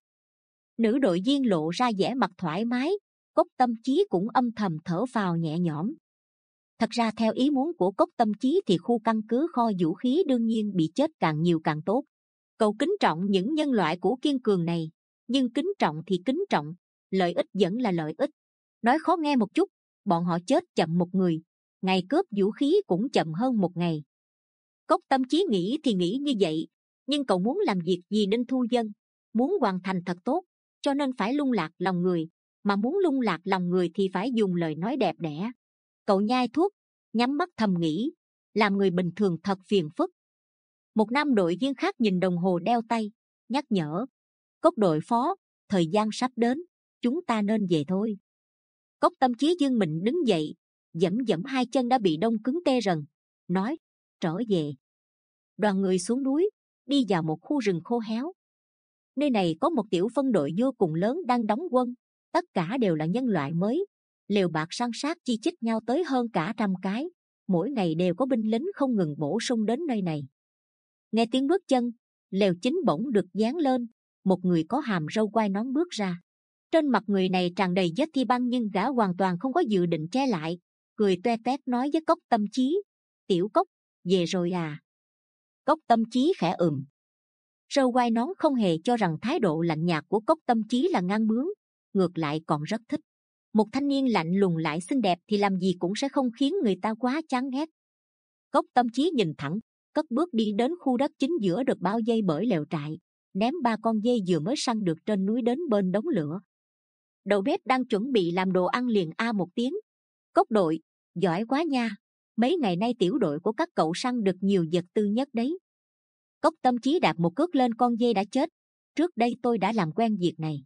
Nữ đội viên lộ ra vẻ mặt thoải mái. Cốc Tâm Chí cũng âm thầm thở phào nhẹ nhõm. Thật ra theo ý muốn của Cốc Tâm Chí thì khu căn cứ kho vũ khí đương nhiên bị chết càng nhiều càng tốt. Cậu kính trọng những nhân loại của kiên cường này, nhưng kính trọng thì kính trọng, lợi ích vẫn là lợi ích. Nói khó nghe một chút, bọn họ chết chậm một người, ngày cướp vũ khí cũng chậm hơn một ngày. Cốc Tâm Chí nghĩ thì nghĩ như vậy, nhưng cậu muốn làm việc vì Đinh Thu Vân, muốn hoàn thành thật tốt, cho nên phải lung lạc lòng người, mà muốn lung lạc lòng người thì phải dùng lời nói đẹp đẽ. Cậu nhai thuốc, nhắm mắt thầm nghĩ, làm người bình thường thật phiền phức. Một nam đội viên khác nhìn đồng hồ đeo tay, nhắc nhở, Cốc đội phó, thời gian sắp đến, chúng ta nên về thôi. Cốc Tâm Chí dương mình đứng dậy, dẫm dẫm hai chân đã bị đông cứng tê rần, nói, trở về. Đoàn người xuống núi, đi vào một khu rừng khô héo. Nơi này có một tiểu phân đội vô cùng lớn đang đóng quân, tất cả đều là nhân loại mới. Lều bạt san sát chi chít nhau tới hơn cả trăm cái, mỗi ngày đều có binh lính không ngừng bổ sung đến nơi này. Nghe tiếng bước chân, lều chính bỗng được dán lên, một người có hàm râu quai nón bước ra. Trên mặt người này tràn đầy vết thi băng nhưng gã hoàn toàn không có dự định che lại, cười toe toét nói với Cốc Tâm Chí, tiểu Cốc, về rồi à? Cốc Tâm Chí khẽ ừm. Râu quai nón không hề cho rằng thái độ lạnh nhạt của Cốc Tâm Chí là ngang bướng, ngược lại còn rất thích. Một thanh niên lạnh lùng lại xinh đẹp thì làm gì cũng sẽ không khiến người ta quá chán ghét. Cốc Tâm Chí nhìn thẳng, cất bước đi đến khu đất chính giữa được bao vây bởi lều trại, ném ba con dê vừa mới săn được trên núi đến bên đống lửa. Đầu bếp đang chuẩn bị làm đồ ăn liền a một tiếng. Cốc đội, giỏi quá nha, mấy ngày nay tiểu đội của các cậu săn được nhiều vật tư nhất đấy. Cốc Tâm Chí đạp một cước lên con dê đã chết. Trước đây tôi đã làm quen việc này.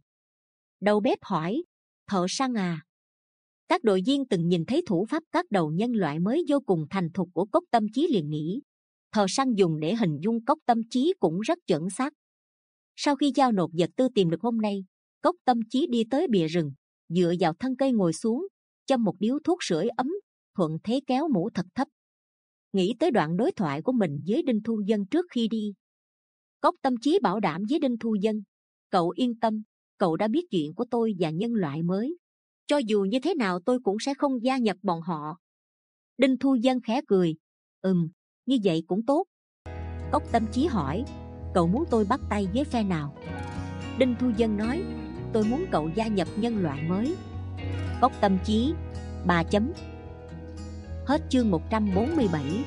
Đầu bếp hỏi, thợ săn à? Các đội viên từng nhìn thấy thủ pháp cắt đầu nhân loại mới vô cùng thành thục của Cốc Tâm Chí liền nghĩ, thợ săn dùng để hình dung Cốc Tâm Chí cũng rất chuẩn xác. Sau khi giao nộp vật tư tìm được hôm nay, Cốc Tâm Chí đi tới bìa rừng, dựa vào thân cây ngồi xuống, châm một điếu thuốc sưởi ấm, thuận thế kéo mũ thật thấp. Nghĩ tới đoạn đối thoại của mình với Đinh Thu Vân trước khi đi, Cốc Tâm Chí bảo đảm với Đinh Thu Vân, cậu yên tâm, cậu đã biết chuyện của tôi và nhân loại mới, cho dù như thế nào tôi cũng sẽ không gia nhập bọn họ. Đinh Thu Vân khẽ cười, ừm, như vậy cũng tốt. Cốc Tâm Chí hỏi, cậu muốn tôi bắt tay với phe nào? Đinh Thu Vân nói, tôi muốn cậu gia nhập nhân loại mới. Cốc Tâm Chí, ba chấm. Hết chương một trăm bốn mươi bảy.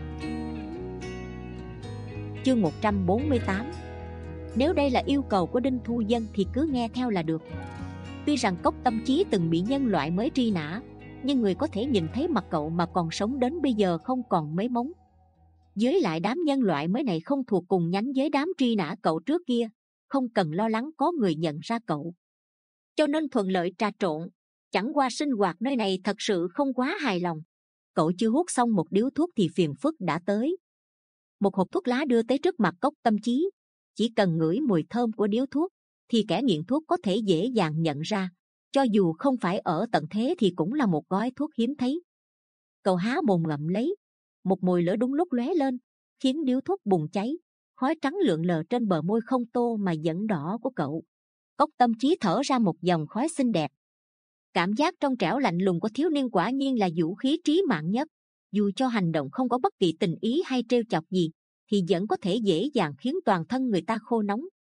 Chương một trăm bốn mươi tám. Nếu đây là yêu cầu của Đinh Thu Vân thì cứ nghe theo là được. Tuy rằng Cốc Tâm Chí từng bị nhân loại mới truy nã, nhưng người có thể nhìn thấy mặt cậu mà còn sống đến bây giờ không còn mấy móng. Với lại đám nhân loại mới này không thuộc cùng nhánh với đám truy nã cậu trước kia, không cần lo lắng có người nhận ra cậu, cho nên thuận lợi trà trộn. Chẳng qua sinh hoạt nơi này thật sự không quá hài lòng. Cậu chưa hút xong một điếu thuốc thì phiền phức đã tới. Một hộp thuốc lá đưa tới trước mặt Cốc Tâm Chí. Chỉ cần ngửi mùi thơm của điếu thuốc thì kẻ nghiện thuốc có thể dễ dàng nhận ra, cho dù không phải ở tận thế thì cũng là một gói thuốc hiếm thấy. Cậu há mồm ngậm lấy, một mùi lửa đúng lúc lóe lên, khiến điếu thuốc bùng cháy, khói trắng lượn lờ trên bờ môi không tô mà vẫn đỏ của cậu. Cốc Tâm Chí thở ra một dòng khói xinh đẹp. Cảm giác trong trẻo lạnh lùng của thiếu niên quả nhiên là vũ khí trí mạng nhất. Dù cho hành động không có bất kỳ tình ý hay trêu chọc gì, thì vẫn có thể dễ dàng khiến toàn thân người ta khô nóng,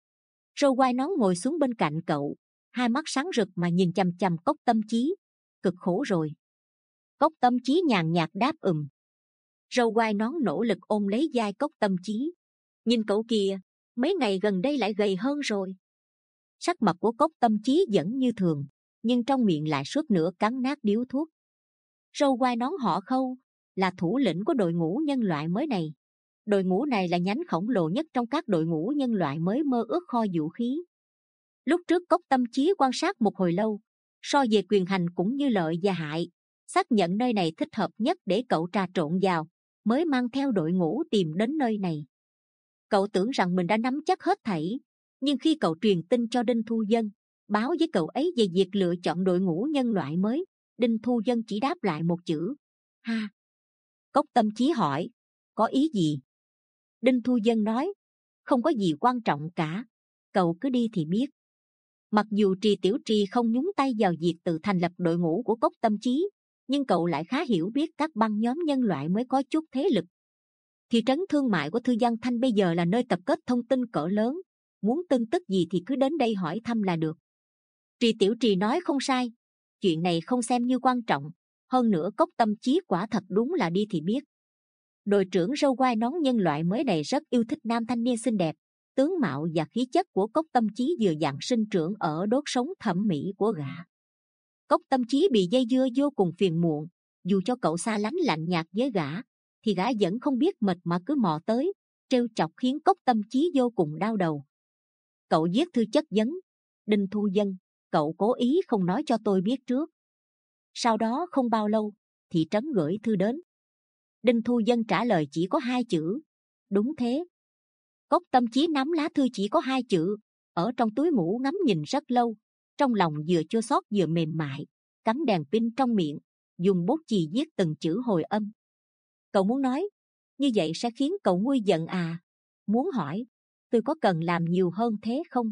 Râu quai nón ngồi xuống bên cạnh cậu, hai mắt sáng rực mà nhìn chằm chằm Cốc Tâm Chí. Cực khổ rồi. Cốc Tâm Chí nhàn nhạt đáp ừm. Râu quai nón nỗ lực ôm lấy vai Cốc Tâm Chí. Nhìn cậu kìa, mấy ngày gần đây lại gầy hơn rồi. Sắc mặt của Cốc Tâm Chí vẫn như thường, nhưng trong miệng lại suốt nửa cắn nát điếu thuốc. Râu quai nón họ Khâu là thủ lĩnh của đội ngũ nhân loại mới này. Đội ngũ này là nhánh khổng lồ nhất trong các đội ngũ nhân loại mới mơ ước kho vũ khí. Lúc trước Cốc Tâm Chí quan sát một hồi lâu, so về quyền hành cũng như lợi và hại, xác nhận nơi này thích hợp nhất để cậu trà trộn vào, mới mang theo đội ngũ tìm đến nơi này. Cậu tưởng rằng mình đã nắm chắc hết thảy, nhưng khi cậu truyền tin cho Đinh Thu Dân, báo với cậu ấy về việc lựa chọn đội ngũ nhân loại mới, Đinh Thu Dân chỉ đáp lại một chữ: ha. Cốc Tâm Chí hỏi: có ý gì? Đinh Thu Dân nói: không có gì quan trọng cả, cậu cứ đi thì biết. Mặc dù Trì Tiểu Trì không nhúng tay vào việc tự thành lập đội ngũ của Cốc Tâm Chí, nhưng cậu lại khá hiểu biết các băng nhóm nhân loại mới có chút thế lực. Thị trấn thương mại của Thư Giang Thanh bây giờ là nơi tập kết thông tin cỡ lớn, muốn tin tức gì thì cứ đến đây hỏi thăm là được. Trì Tiểu Trì nói không sai, chuyện này không xem như quan trọng. Hơn nữa Cốc Tâm Chí quả thật đúng là đi thì biết. Đội trưởng râu quai nón nhân loại mới này rất yêu thích nam thanh niên xinh đẹp. Tướng mạo và khí chất của Cốc Tâm Chí vừa dặn sinh trưởng ở đốt sống thẩm mỹ của gã. Cốc Tâm Chí bị dây dưa vô cùng phiền muộn. Dù cho cậu xa lánh lạnh nhạt với gã, thì gã vẫn không biết mệt mà cứ mò tới, trêu chọc khiến Cốc Tâm Chí vô cùng đau đầu. Cậu viết thư chất vấn: Đinh Thu Dân, cậu cố ý không nói cho tôi biết trước. Sau đó không bao lâu, thị trấn gửi thư đến. Đinh Thu Dân trả lời chỉ có hai chữ: đúng thế. Cốc Tâm Chí nắm lá thư chỉ có hai chữ, ở trong túi mũ ngắm nhìn rất lâu, trong lòng vừa chua xót vừa mềm mại, cắm đèn pin trong miệng, dùng bút chì viết từng chữ hồi âm. Cậu muốn nói, như vậy sẽ khiến cậu nguôi giận à? Muốn hỏi, tôi có cần làm nhiều hơn thế không?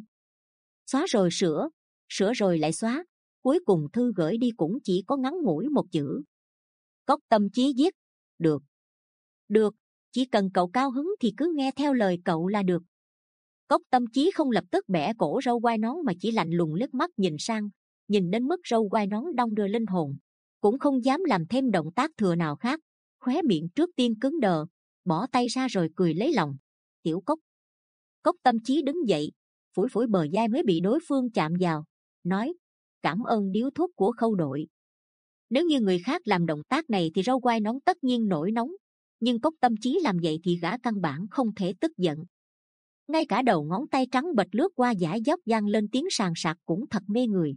Xóa rồi sửa, sửa rồi lại xóa, cuối cùng thư gửi đi cũng chỉ có ngắn ngủi một chữ. Cốc Tâm Chí viết: được. Được, chỉ cần cậu cao hứng thì cứ nghe theo lời cậu là được. Cốc Tâm Chí không lập tức bẻ cổ râu quai nón mà chỉ lạnh lùng liếc mắt nhìn sang, nhìn đến mức râu quai nón đong đưa linh hồn, cũng không dám làm thêm động tác thừa nào khác, khóe miệng trước tiên cứng đờ, bỏ tay ra rồi cười lấy lòng. Tiểu Cốc. Cốc Tâm Chí đứng dậy, phủi phủi bờ vai mới bị đối phương chạm vào, nói: cảm ơn điếu thuốc của Khâu đội. Nếu như người khác làm động tác này thì râu quai nón tất nhiên nổi nóng, nhưng Cốc Tâm Chí làm vậy thì gã căn bản không thể tức giận. Ngay cả đầu ngón tay trắng bệch lướt qua dải dốc vang lên tiếng sàn sạc cũng thật mê người.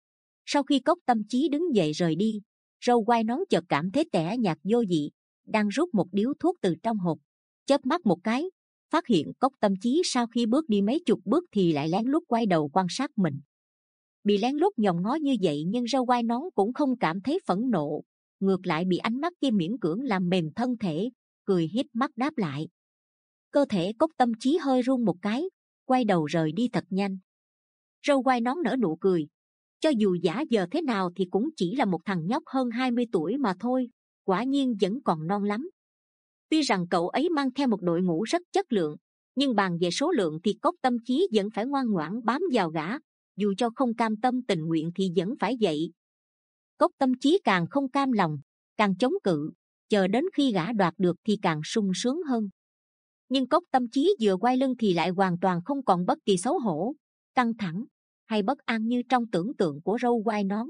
Sau khi Cốc Tâm Chí đứng dậy rời đi, râu quai nón chợt cảm thấy tẻ nhạt vô vị, đang rút một điếu thuốc từ trong hộp, chớp mắt một cái, phát hiện Cốc Tâm Chí sau khi bước đi mấy chục bước thì lại lén lút quay đầu quan sát mình. Bị lén lút nhòm ngó như vậy nhưng râu quai nón cũng không cảm thấy phẫn nộ, ngược lại bị ánh mắt kia miễn cưỡng làm mềm thân thể, cười híp mắt đáp lại. Cơ thể Cốc Tâm Chí hơi run một cái, quay đầu rời đi thật nhanh. Râu quai nón nở nụ cười. Cho dù giả giờ thế nào thì cũng chỉ là một thằng nhóc hơn hai mươi tuổi mà thôi, quả nhiên vẫn còn non lắm. Tuy rằng cậu ấy mang theo một đội ngũ rất chất lượng, nhưng bàn về số lượng thì Cốc Tâm Chí vẫn phải ngoan ngoãn bám vào gã, dù cho không cam tâm tình nguyện thì vẫn phải vậy. Cốc Tâm Chí càng không cam lòng, càng chống cự, chờ đến khi gã đoạt được thì càng sung sướng hơn. Nhưng Cốc Tâm Chí vừa quay lưng thì lại hoàn toàn không còn bất kỳ xấu hổ, căng thẳng hay bất an như trong tưởng tượng của râu quai nón.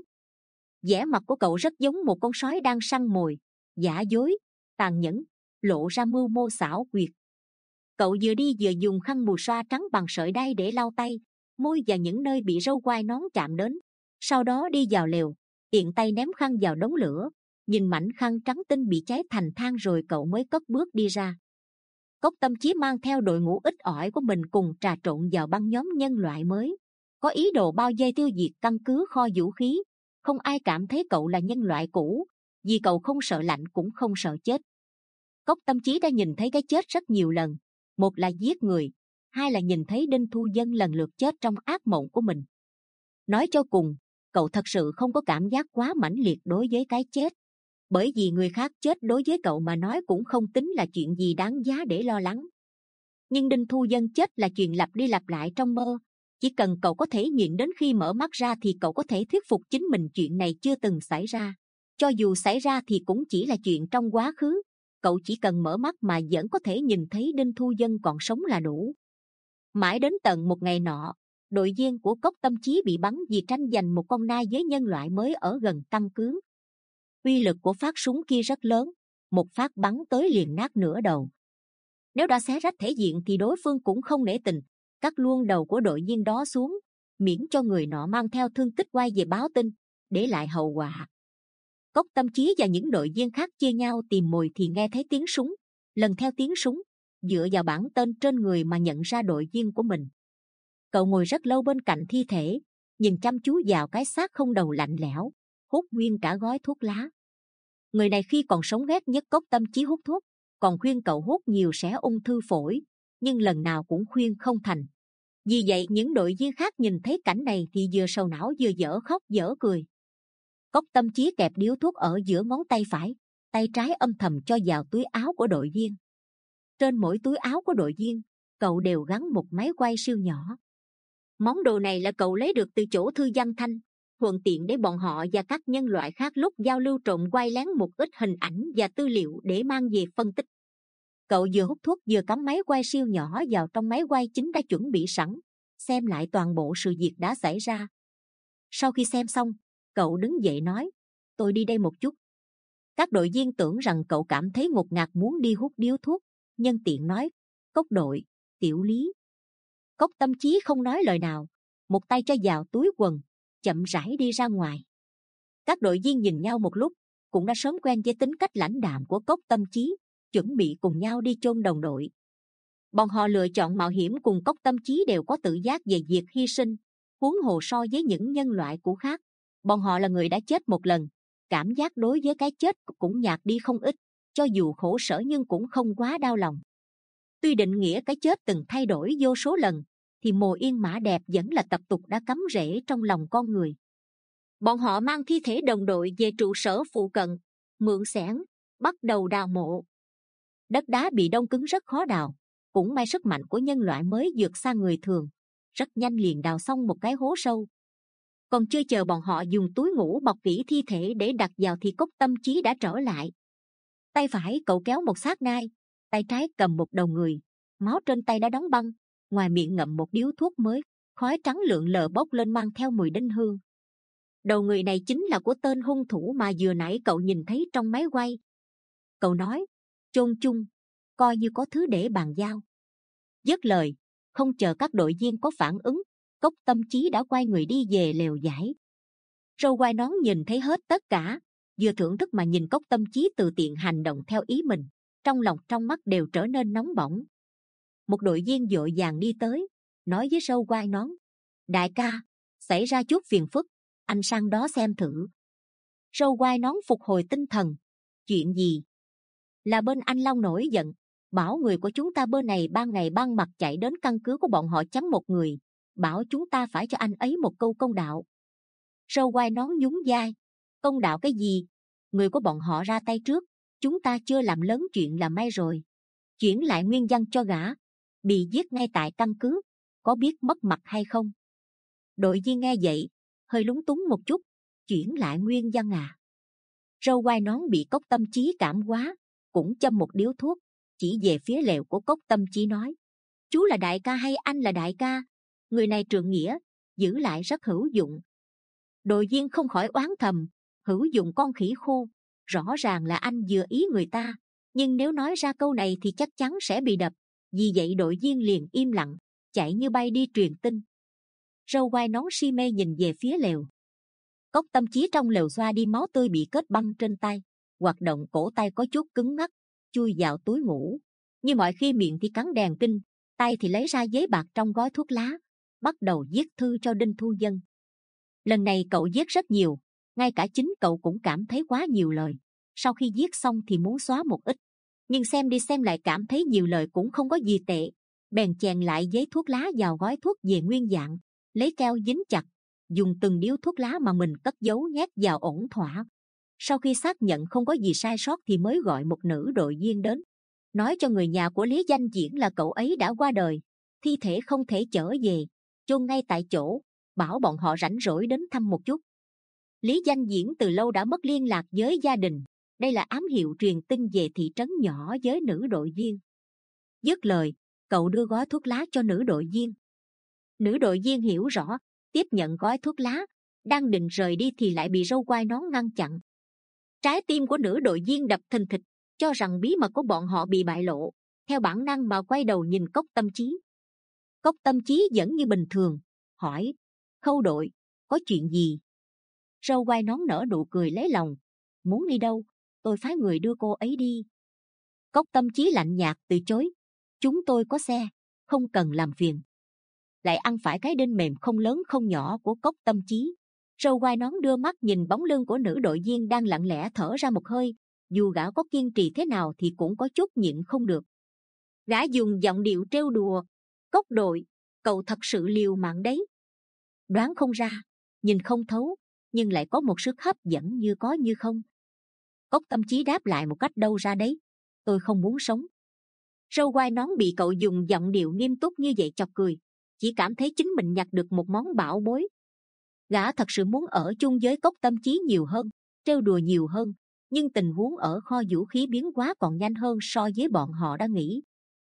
Vẻ mặt của cậu rất giống một con sói đang săn mồi, giả dối, tàn nhẫn, lộ ra mưu mô xảo quyệt. Cậu vừa đi vừa dùng khăn mùi xoa trắng bằng sợi đay để lau tay, môi và những nơi bị râu quai nón chạm đến. Sau đó đi vào lều, tiện tay ném khăn vào đống lửa, nhìn mảnh khăn trắng tinh bị cháy thành than rồi cậu mới cất bước đi ra. Cốc Tâm Chí mang theo đội ngũ ít ỏi của mình cùng trà trộn vào băng nhóm nhân loại mới, có ý đồ bao vây tiêu diệt căn cứ kho vũ khí. Không ai cảm thấy cậu là nhân loại cũ, vì cậu không sợ lạnh cũng không sợ chết. Cốc Tâm Chí đã nhìn thấy cái chết rất nhiều lần, một là giết người, hai là nhìn thấy Đinh Thu Dân lần lượt chết trong ác mộng của mình. Nói cho cùng, cậu thật sự không có cảm giác quá mãnh liệt đối với cái chết, bởi vì người khác chết đối với cậu mà nói cũng không tính là chuyện gì đáng giá để lo lắng. Nhưng Đinh Thu Dân chết là chuyện lặp đi lặp lại trong mơ, Chỉ cần cậu có thể nhịn đến khi mở mắt ra thì cậu có thể thuyết phục chính mình chuyện này chưa từng xảy ra. Cho dù xảy ra thì cũng chỉ là chuyện trong quá khứ. Cậu chỉ cần mở mắt mà vẫn có thể nhìn thấy Đinh Thu Dân còn sống là đủ. Mãi đến tận một ngày nọ, đội viên của Cốc Tâm Chí bị bắn vì tranh giành một con nai với nhân loại mới ở gần căn cứ. Uy lực của phát súng kia rất lớn, một phát bắn tới liền nát nửa đầu. Nếu đã xé rách thể diện thì đối phương cũng không nể tình, cắt luôn đầu của đội viên đó xuống, miễn cho người nọ mang theo thương tích quay về báo tin, để lại hậu quả. Cốc Tâm Chí và những đội viên khác chia nhau tìm mồi thì nghe thấy tiếng súng, lần theo tiếng súng, dựa vào bảng tên trên người mà nhận ra đội viên của mình. Cậu ngồi rất lâu bên cạnh thi thể, nhìn chăm chú vào cái xác không đầu lạnh lẽo, hút nguyên cả gói thuốc lá. Người này khi còn sống ghét nhất Cốc Tâm Chí hút thuốc, còn khuyên cậu hút nhiều sẽ ung thư phổi, nhưng lần nào cũng khuyên không thành. Vì vậy những đội viên khác nhìn thấy cảnh này thì vừa sầu não vừa dở khóc dở cười. Cốc Tâm Chí kẹp điếu thuốc ở giữa ngón tay phải, tay trái âm thầm cho vào túi áo của đội viên. Trên mỗi túi áo của đội viên, cậu đều gắn một máy quay siêu nhỏ. Món đồ này là cậu lấy được từ chỗ Thư Văn Thanh, thuận tiện để bọn họ và các nhân loại khác lúc giao lưu trộm quay lén một ít hình ảnh và tư liệu để mang về phân tích. Cậu vừa hút thuốc vừa cắm máy quay siêu nhỏ vào trong máy quay chính đã chuẩn bị sẵn, xem lại toàn bộ sự việc đã xảy ra. Sau khi xem xong, cậu đứng dậy nói, tôi đi đây một chút. Các đội viên tưởng rằng cậu cảm thấy ngột ngạt muốn đi hút điếu thuốc, nhân tiện nói, Cốc đội, Tiểu Lý. Cốc Tâm Chí không nói lời nào, một tay cho vào túi quần, chậm rãi đi ra ngoài. Các đội viên nhìn nhau một lúc, cũng đã sớm quen với tính cách lãnh đạm của Cốc Tâm Chí, chuẩn bị cùng nhau đi chôn đồng đội. Bọn họ lựa chọn mạo hiểm cùng Cốc Tâm Chí đều có tự giác về việc hy sinh, huống hồ so với những nhân loại của khác. Bọn họ là người đã chết một lần, cảm giác đối với cái chết cũng nhạt đi không ít, cho dù khổ sở nhưng cũng không quá đau lòng. Tuy định nghĩa cái chết từng thay đổi vô số lần, thì mồ yên mã đẹp vẫn là tập tục đã cắm rễ trong lòng con người. Bọn họ mang thi thể đồng đội về trụ sở phụ cận, mượn xẻng, bắt đầu đào mộ. Đất đá bị đông cứng rất khó đào, cũng may sức mạnh của nhân loại mới vượt xa người thường, rất nhanh liền đào xong một cái hố sâu. Còn chưa chờ bọn họ dùng túi ngủ bọc kỹ thi thể để đặt vào thì Cốc Tâm Chí đã trở lại. Tay phải cậu kéo một xác nai, tay trái cầm một đầu người, máu trên tay đã đóng băng, ngoài miệng ngậm một điếu thuốc mới, khói trắng lượn lờ bốc lên mang theo mùi đinh hương. Đầu người này chính là của tên hung thủ mà vừa nãy cậu nhìn thấy trong máy quay. Cậu nói, chôn chung, coi như có thứ để bàn giao. Dứt lời, không chờ các đội viên có phản ứng, Cốc Tâm Chí đã quay người đi về lều vải. Râu quai nón nhìn thấy hết tất cả, vừa thưởng thức mà nhìn Cốc Tâm Chí từ tiện hành động theo ý mình, trong lòng trong mắt đều trở nên nóng bỏng. Một đội viên vội vàng đi tới, nói với râu quai nón, đại ca, xảy ra chút phiền phức, anh sang đó xem thử. Râu quai nón phục hồi tinh thần, chuyện gì? Là bên anh Long nổi giận, bảo người của chúng ta bên này ban ngày ban mặt chạy đến căn cứ của bọn họ chấm một người, bảo chúng ta phải cho anh ấy một câu công đạo. Râu quai nón nhún vai, công đạo cái gì? Người của bọn họ ra tay trước, chúng ta chưa làm lớn chuyện là may rồi. Chuyển lại nguyên văn cho gã, bị giết ngay tại căn cứ, có biết mất mặt hay không? Đội viên nghe vậy, hơi lúng túng một chút, chuyển lại nguyên văn à? Râu quai nón bị Cốc Tâm Chí cảm quá, cũng châm một điếu thuốc, chỉ về phía lều của Cốc Tâm Chí nói, chú là đại ca hay anh là đại ca? Người này trượng nghĩa, giữ lại rất hữu dụng. Đội viên không khỏi oán thầm, hữu dụng con khỉ khô, rõ ràng là anh vừa ý người ta, nhưng nếu nói ra câu này thì chắc chắn sẽ bị đập. Vì vậy đội viên liền im lặng, chạy như bay đi truyền tin. Râu quai nón si mê nhìn về phía lều. Cốc Tâm Chí trong lều xoa đi máu tươi bị kết băng trên tay, hoạt động cổ tay có chút cứng ngắc, chui vào túi ngủ. Như mọi khi miệng thì cắn đèn kinh, tay thì lấy ra giấy bạc trong gói thuốc lá, bắt đầu viết thư cho Đinh Thu Dân. Lần này cậu viết rất nhiều, ngay cả chính cậu cũng cảm thấy quá nhiều lời. Sau khi viết xong thì muốn xóa một ít, nhưng xem đi xem lại cảm thấy nhiều lời cũng không có gì tệ, bèn chèn lại giấy thuốc lá vào gói thuốc về nguyên dạng, lấy keo dính chặt, dùng từng điếu thuốc lá mà mình cất giấu nhét vào ổn thỏa. Sau khi xác nhận không có gì sai sót thì mới gọi một nữ đội viên đến, nói cho người nhà của Lý Danh Diễn là cậu ấy đã qua đời, thi thể không thể chở về, chôn ngay tại chỗ, bảo bọn họ rảnh rỗi đến thăm một chút. Lý Danh Diễn từ lâu đã mất liên lạc với gia đình, đây là ám hiệu truyền tin về thị trấn nhỏ với nữ đội viên. Dứt lời, cậu đưa gói thuốc lá cho nữ đội viên. Nữ đội viên hiểu rõ, tiếp nhận gói thuốc lá, đang định rời đi thì lại bị Râu Quai Nón ngăn chặn. Trái tim của nữ đội viên đập thình thịch, cho rằng bí mật của bọn họ bị bại lộ, theo bản năng mà quay đầu nhìn Cốc Tâm Chí. Cốc Tâm Chí vẫn như bình thường, hỏi: Khâu đội, có chuyện gì? Râu Quai Nón nở nụ cười lấy lòng: Muốn đi đâu, tôi phái người đưa cô ấy đi. Cốc Tâm Chí lạnh nhạt từ chối: Chúng tôi có xe, không cần làm phiền. Lại ăn phải cái đinh mềm không lớn không nhỏ của Cốc Tâm Chí. Râu Quai Nón đưa mắt nhìn bóng lưng của nữ đội viên đang lặng lẽ thở ra một hơi, dù gã có kiên trì thế nào thì cũng có chút nhịn không được. Gã dùng giọng điệu trêu đùa: Cốc đội, cậu thật sự liều mạng đấy. Đoán không ra, nhìn không thấu, nhưng lại có một sức hấp dẫn như có như không. Cốc Tâm Chí đáp lại một cách đâu ra đấy: Tôi không muốn sống. Râu Quai Nón bị cậu dùng giọng điệu nghiêm túc như vậy chọc cười, chỉ cảm thấy chính mình nhặt được một món bảo bối. Gã thật sự muốn ở chung với Cốc Tâm Chí nhiều hơn, trêu đùa nhiều hơn, nhưng tình huống ở kho vũ khí biến hóa còn nhanh hơn so với bọn họ đã nghĩ.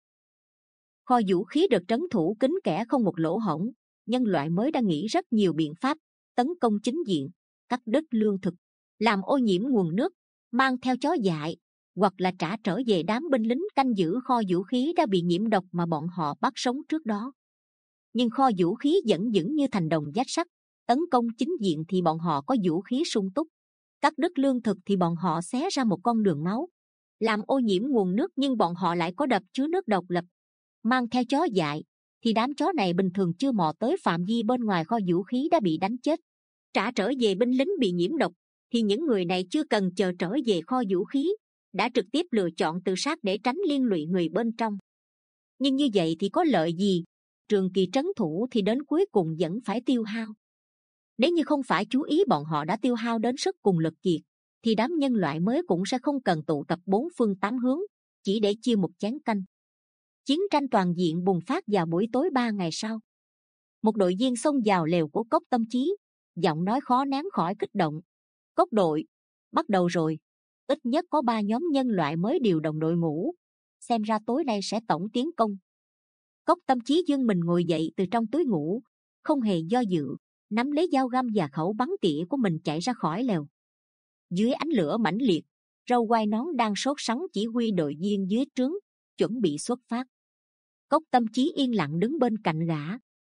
Kho vũ khí được trấn thủ kín kẽ không một lỗ hổng, nhân loại mới đã nghĩ rất nhiều biện pháp tấn công chính diện, cắt đứt lương thực, làm ô nhiễm nguồn nước, mang theo chó dại, hoặc là trả trở về đám binh lính canh giữ kho vũ khí đã bị nhiễm độc mà bọn họ bắt sống trước đó. Nhưng kho vũ khí vẫn vững như thành đồng vách sắt, tấn công chính diện thì bọn họ có vũ khí sung túc, cắt đứt lương thực thì bọn họ xé ra một con đường máu, làm ô nhiễm nguồn nước nhưng bọn họ lại có đập chứa nước độc lập, mang theo chó dại thì đám chó này bình thường chưa mò tới phạm vi bên ngoài kho vũ khí đã bị đánh chết. Trả trở về binh lính bị nhiễm độc thì những người này chưa cần chờ trở về kho vũ khí, đã trực tiếp lựa chọn tự sát để tránh liên lụy người bên trong. Nhưng như vậy thì có lợi gì? Trường kỳ trấn thủ thì đến cuối cùng vẫn phải tiêu hao. Nếu như không phải chú ý bọn họ đã tiêu hao đến sức cùng lực kiệt, thì đám nhân loại mới cũng sẽ không cần tụ tập bốn phương tám hướng, chỉ để chia một chén canh. Chiến tranh toàn diện bùng phát vào buổi tối ba ngày sau. Một đội viên xông vào lều của Cốc Tâm Chí, giọng nói khó nén khỏi kích động: Cốc đội, bắt đầu rồi. Ít nhất có ba nhóm nhân loại mới điều động đội ngũ, xem ra tối nay sẽ tổng tiến công. Cốc Tâm Chí giương mình ngồi dậy từ trong túi ngủ, không hề do dự, nắm lấy dao găm và khẩu bắn tỉa của mình chạy ra khỏi lều. Dưới ánh lửa mãnh liệt, Râu Quai Nón đang sốt sắng chỉ huy đội viên dưới trướng chuẩn bị xuất phát. Cốc Tâm Chí yên lặng đứng bên cạnh gã.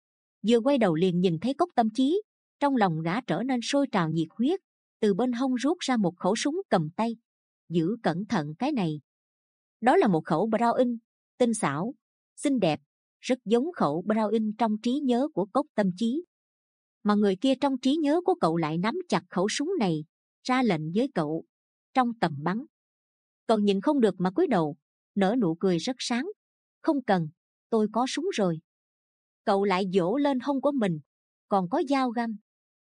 Vừa quay đầu liền nhìn thấy Cốc Tâm Chí, trong lòng gã trở nên sôi trào nhiệt huyết, từ bên hông rút ra một khẩu súng cầm tay. Giữ cẩn thận cái này. Đó là một khẩu Browning, tinh xảo, xinh đẹp, rất giống khẩu Browning trong trí nhớ của Cốc Tâm Chí. Mà người kia trong trí nhớ của cậu lại nắm chặt khẩu súng này, ra lệnh với cậu: trong tầm bắn. Cậu nhìn không được mà cúi đầu, nở nụ cười rất sáng: Không cần, tôi có súng rồi. Cậu lại vỗ lên hông của mình: Còn có dao găm.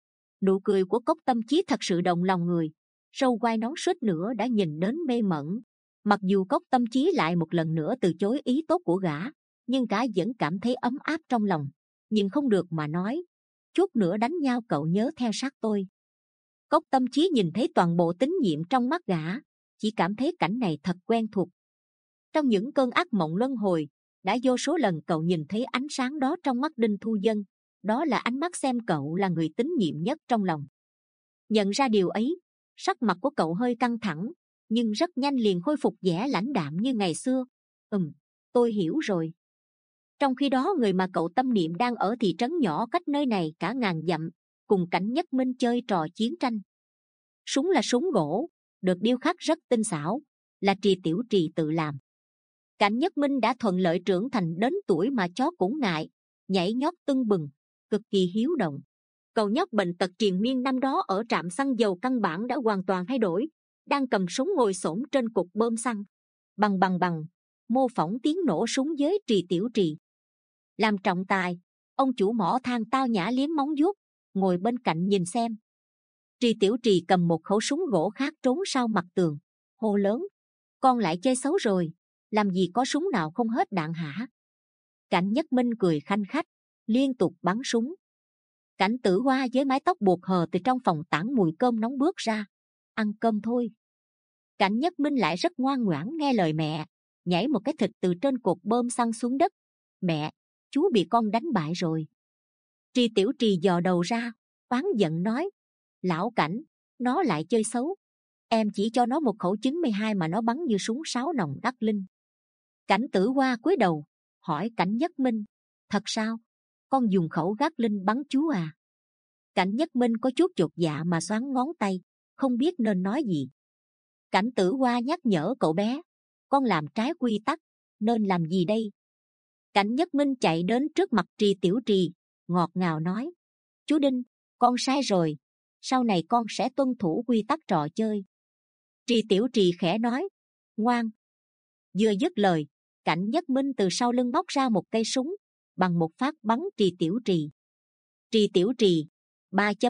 Nụ cười của Cốc Tâm Chí thật sự động lòng người. Râu Quai Nón suýt nữa đã nhìn đến mê mẩn. Mặc dù Cốc Tâm Chí lại một lần nữa từ chối ý tốt của gã, nhưng gã vẫn cảm thấy ấm áp trong lòng, nhìn không được mà nói: Chút nữa đánh nhau cậu nhớ theo sát tôi. Cốc Tâm Chí nhìn thấy toàn bộ tín nhiệm trong mắt gã, chỉ cảm thấy cảnh này thật quen thuộc. Trong những cơn ác mộng luân hồi, đã vô số lần cậu nhìn thấy ánh sáng đó trong mắt Đinh Thu Dân. Đó là ánh mắt xem cậu là người tín nhiệm nhất trong lòng. Nhận ra điều ấy, sắc mặt của cậu hơi căng thẳng, nhưng rất nhanh liền khôi phục vẻ lãnh đạm như ngày xưa. Ừm, tôi hiểu rồi. Trong khi đó người mà cậu tâm niệm đang ở thị trấn nhỏ cách nơi này cả ngàn dặm, cùng Cảnh Nhất Minh chơi trò chiến tranh. Súng là súng gỗ, được điêu khắc rất tinh xảo, là Trì Tiểu Trì tự làm. Cảnh Nhất Minh đã thuận lợi trưởng thành đến tuổi mà chó cũng ngại, nhảy nhót tưng bừng, cực kỳ hiếu động. Cậu nhóc bệnh tật triền miên năm đó ở trạm xăng dầu căn bản đã hoàn toàn thay đổi, đang cầm súng ngồi xổm trên cục bơm xăng, bằng bằng bằng, mô phỏng tiếng nổ súng với Trì Tiểu Trì. Làm trọng tài, ông chủ mỏ than tao nhã liếm móng vuốt, ngồi bên cạnh nhìn xem. Trì Tiểu Trì cầm một khẩu súng gỗ khác trốn sau mặt tường, hô lớn: Con lại chơi xấu rồi, làm gì có súng nào không hết đạn hả? Cảnh Nhất Minh cười khanh khách: liên tục bắn súng. Cảnh Tử Hoa với mái tóc buộc hờ từ trong phòng tản mùi cơm nóng bước ra. Ăn cơm thôi. Cảnh Nhất Minh lại rất ngoan ngoãn nghe lời mẹ, nhảy một cái thịt từ trên cột bơm xăng xuống đất. Mẹ, chú bị con đánh bại rồi. Tri Tiểu Trì dò đầu ra, oán giận nói: Lão Cảnh, nó lại chơi xấu. Em chỉ cho nó một khẩu chín mươi hai mà nó bắn như súng sáo nòng đắc linh. Cảnh Tử Hoa cúi đầu hỏi Cảnh Nhất Minh: Thật sao? Con dùng khẩu gác linh bắn chú à? Cảnh Nhất Minh có chút chột dạ mà xoắn ngón tay, không biết nên nói gì. Cảnh Tử Hoa nhắc nhở cậu bé: Con làm trái quy tắc, nên làm gì đây? Cảnh Nhất Minh chạy đến trước mặt Tri Tiểu Trì, ngọt ngào nói: Chú Đinh, con sai rồi, sau này con sẽ tuân thủ quy tắc trò chơi. Tri Tiểu Trì khẽ nói: Ngoan. Vừa dứt lời, Cảnh Nhất Minh từ sau lưng móc ra một cây súng, bằng một phát bắn Tri Tiểu Trì. Tri Tiểu Trì, ba chấm.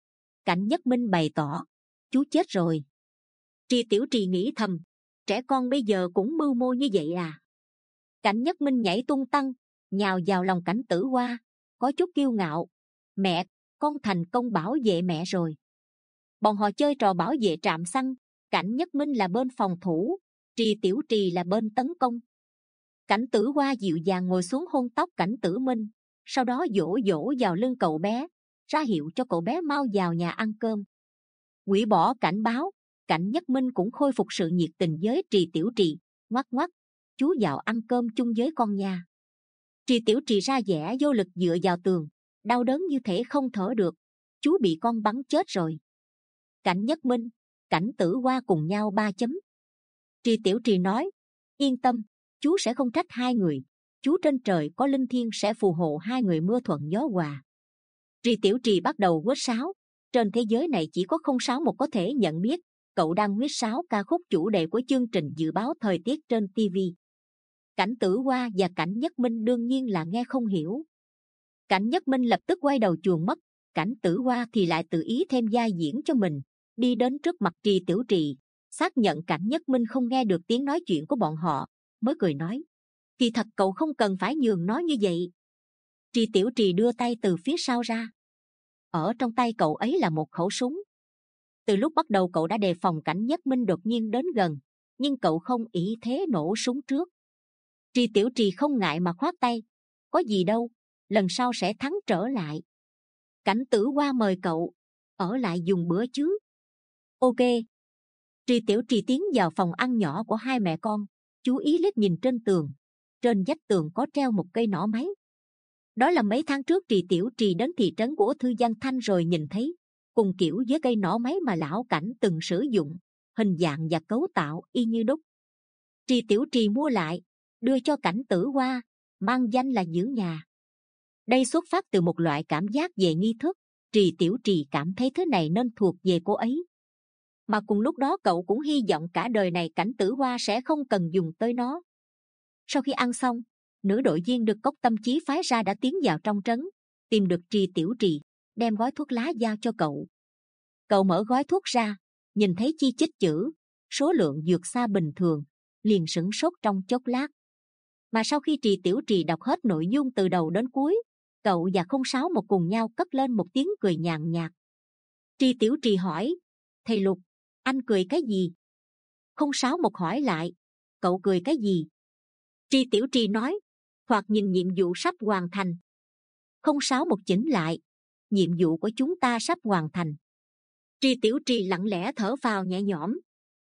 Cảnh Nhất Minh bày tỏ: Chú chết rồi. Tri Tiểu Trì nghĩ thầm: Trẻ con bây giờ cũng mưu mô như vậy à? Cảnh Nhất Minh nhảy tung tăng, nhào vào lòng Cảnh Tử Hoa, có chút kiêu ngạo: Mẹ, con thành công bảo vệ mẹ rồi. Bọn họ chơi trò bảo vệ trạm xăng. Cảnh Nhất Minh là bên phòng thủ, Tri Tiểu Trì là bên tấn công. Cảnh Tử Hoa dịu dàng ngồi xuống hôn tóc Cảnh Tử Minh, sau đó dỗ dỗ vào lưng cậu bé, ra hiệu cho cậu bé mau vào nhà ăn cơm. Hủy bỏ cảnh báo, Cảnh Nhất Minh cũng khôi phục sự nhiệt tình với Tri Tiểu Trì, ngoắc ngoắc: Chú vào ăn cơm chung với con nha. Tri Tiểu Trì ra vẻ vô lực dựa vào tường, đau đớn như thể không thở được: Chú bị con bắn chết rồi. Cảnh Nhất Minh, Cảnh Tử Hoa cùng nhau ba chấm. Tri Tiểu Trì nói: Yên tâm, chú sẽ không trách hai người. Chú trên trời có linh thiêng sẽ phù hộ hai người mưa thuận gió hòa. Tri Tiểu Trì bắt đầu huýt sáo. Trên thế giới này chỉ có không sáu một có thể nhận biết cậu đang huýt sáo ca khúc chủ đề của chương trình dự báo thời tiết trên ti vi. Cảnh Tử Hoa và Cảnh Nhất Minh đương nhiên là nghe không hiểu. Cảnh Nhất Minh lập tức quay đầu chuồn mất. Cảnh Tử Hoa thì lại tự ý thêm vai diễn cho mình, đi đến trước mặt Tri Tiểu Trì, xác nhận Cảnh Nhất Minh không nghe được tiếng nói chuyện của bọn họ, mới cười nói: Kỳ thật cậu không cần phải nhường nó như vậy. Tri Tiểu Trì đưa tay từ phía sau ra. Ở trong tay cậu ấy là một khẩu súng. Từ lúc bắt đầu cậu đã đề phòng Cảnh Nhất Minh đột nhiên đến gần, nhưng cậu không ý thế nổ súng trước. Tri Tiểu Trì không ngại mà khoát tay: Có gì đâu, lần sau sẽ thắng trở lại. Cảnh Tử Hoa mời cậu ở lại dùng bữa chứ. Ok. Tri Tiểu Trì tiến vào phòng ăn nhỏ của hai mẹ con, chú ý liếc nhìn trên tường. Trên vách tường có treo một cây nỏ máy. Đó là mấy tháng trước Tri Tiểu Trì đến thị trấn của Thư Giang Thanh rồi nhìn thấy, cùng kiểu với cây nỏ máy mà lão Cảnh từng sử dụng, hình dạng và cấu tạo y như đúc. Tri Tiểu Trì mua lại, đưa cho Cảnh Tử Hoa, mang danh là giữ nhà. Đây xuất phát từ một loại cảm giác về nghi thức. Tri Tiểu Trì cảm thấy thứ này nên thuộc về cô ấy, mà cùng lúc đó cậu cũng hy vọng cả đời này Cảnh Tử Hoa sẽ không cần dùng tới nó. Sau khi ăn xong, nữ đội viên được Cốc Tâm Chí phái ra đã tiến vào trong trấn, tìm được Tri Tiểu Trì, đem gói thuốc lá giao cho cậu. Cậu mở gói thuốc ra, nhìn thấy chi chít chữ, số lượng vượt xa bình thường, liền sửng sốt trong chốc lát. Mà sau khi Tri Tiểu Trì đọc hết nội dung từ đầu đến cuối, cậu và không sáu một cùng nhau cất lên một tiếng cười nhàn nhạt. Tri Tiểu Trì hỏi: Thầy Lục, anh cười cái gì? Không sáu một hỏi lại: Cậu cười cái gì? Tri Tiểu Trì nói: Hoặc nhìn nhiệm vụ sắp hoàn thành. Không sáu một chỉnh lại: Nhiệm vụ của chúng ta sắp hoàn thành. Tri Tiểu Trì lặng lẽ thở phào nhẹ nhõm.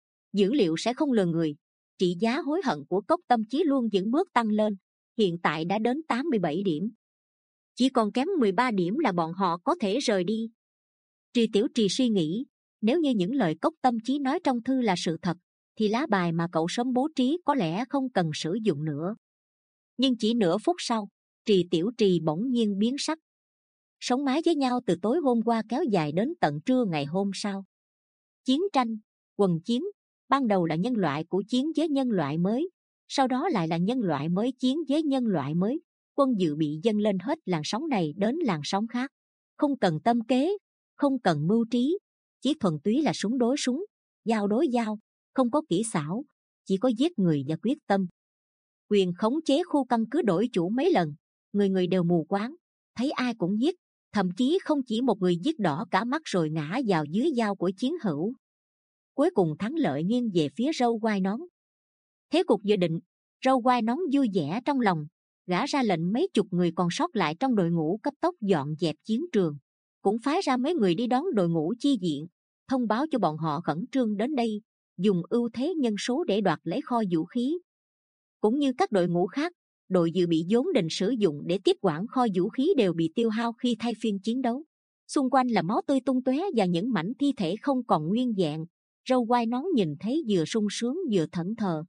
Dữ liệu sẽ không lừa người. Trị giá hối hận của Cốc Tâm Chí luôn những bước tăng lên, hiện tại đã đến tám mươi bảy điểm. Chỉ còn kém mười ba điểm là bọn họ có thể rời đi. Tri Tiểu Trì suy nghĩ, nếu như những lời Cốc Tâm Chí nói trong thư là sự thật, thì lá bài mà cậu sớm bố trí có lẽ không cần sử dụng nữa. Nhưng chỉ nửa phút sau, Tri Tiểu Trì bỗng nhiên biến sắc. Sống mái với nhau từ tối hôm qua kéo dài đến tận trưa ngày hôm sau. Chiến tranh, quần chiến, ban đầu là nhân loại của chiến với nhân loại mới, sau đó lại là nhân loại mới chiến với nhân loại mới. Quân dự bị dâng lên hết làn sóng này đến làn sóng khác, không cần tâm kế, không cần mưu trí, chỉ thuần túy là súng đối súng, dao đối dao, không có kỹ xảo, chỉ có giết người và quyết tâm. Quyền khống chế khu căn cứ đổi chủ mấy lần, người người đều mù quáng, thấy ai cũng giết, thậm chí không chỉ một người giết đỏ cả mắt rồi ngã vào dưới dao của chiến hữu. Cuối cùng thắng lợi nghiêng về phía râu quai nón. Thế cục dự định, râu quai nón vui vẻ trong lòng, gã ra lệnh mấy chục người còn sót lại trong đội ngũ cấp tốc dọn dẹp chiến trường, cũng phái ra mấy người đi đón đội ngũ chi viện, thông báo cho bọn họ khẩn trương đến đây, dùng ưu thế nhân số để đoạt lấy kho vũ khí. Cũng như các đội ngũ khác, đội dự bị vốn định sử dụng để tiếp quản kho vũ khí đều bị tiêu hao khi thay phiên chiến đấu. Xung quanh là máu tươi tung tóe và những mảnh thi thể không còn nguyên vẹn. Râu quai nón nhìn thấy vừa sung sướng vừa thẫn thờ.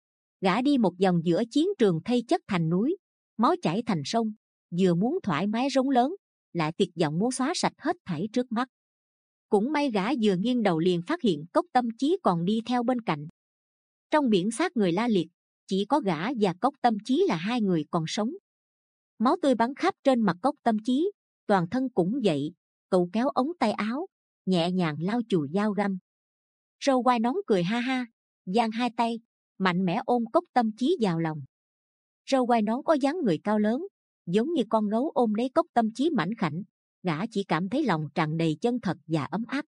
Gã đi một vòng giữa chiến trường thây chất thành núi, máu chảy thành sông, vừa muốn thoải mái rống lớn, lại tuyệt vọng muốn xóa sạch hết thảy trước mắt. Cũng may gã vừa nghiêng đầu liền phát hiện Cốc Tâm Chí còn đi theo bên cạnh. Trong biển xác người la liệt, chỉ có gã và Cốc Tâm Chí là hai người còn sống. Máu tươi bắn khắp trên mặt Cốc Tâm Chí, toàn thân cũng vậy. Cậu kéo ống tay áo, nhẹ nhàng lau chùi dao găm. Râu quai nón cười ha ha, giang hai tay, mạnh mẽ ôm Cốc Tâm Chí vào lòng. Râu quai nón có dáng người cao lớn, giống như con gấu ôm lấy Cốc Tâm Chí mảnh khảnh. Gã chỉ cảm thấy lòng tràn đầy chân thật và ấm áp.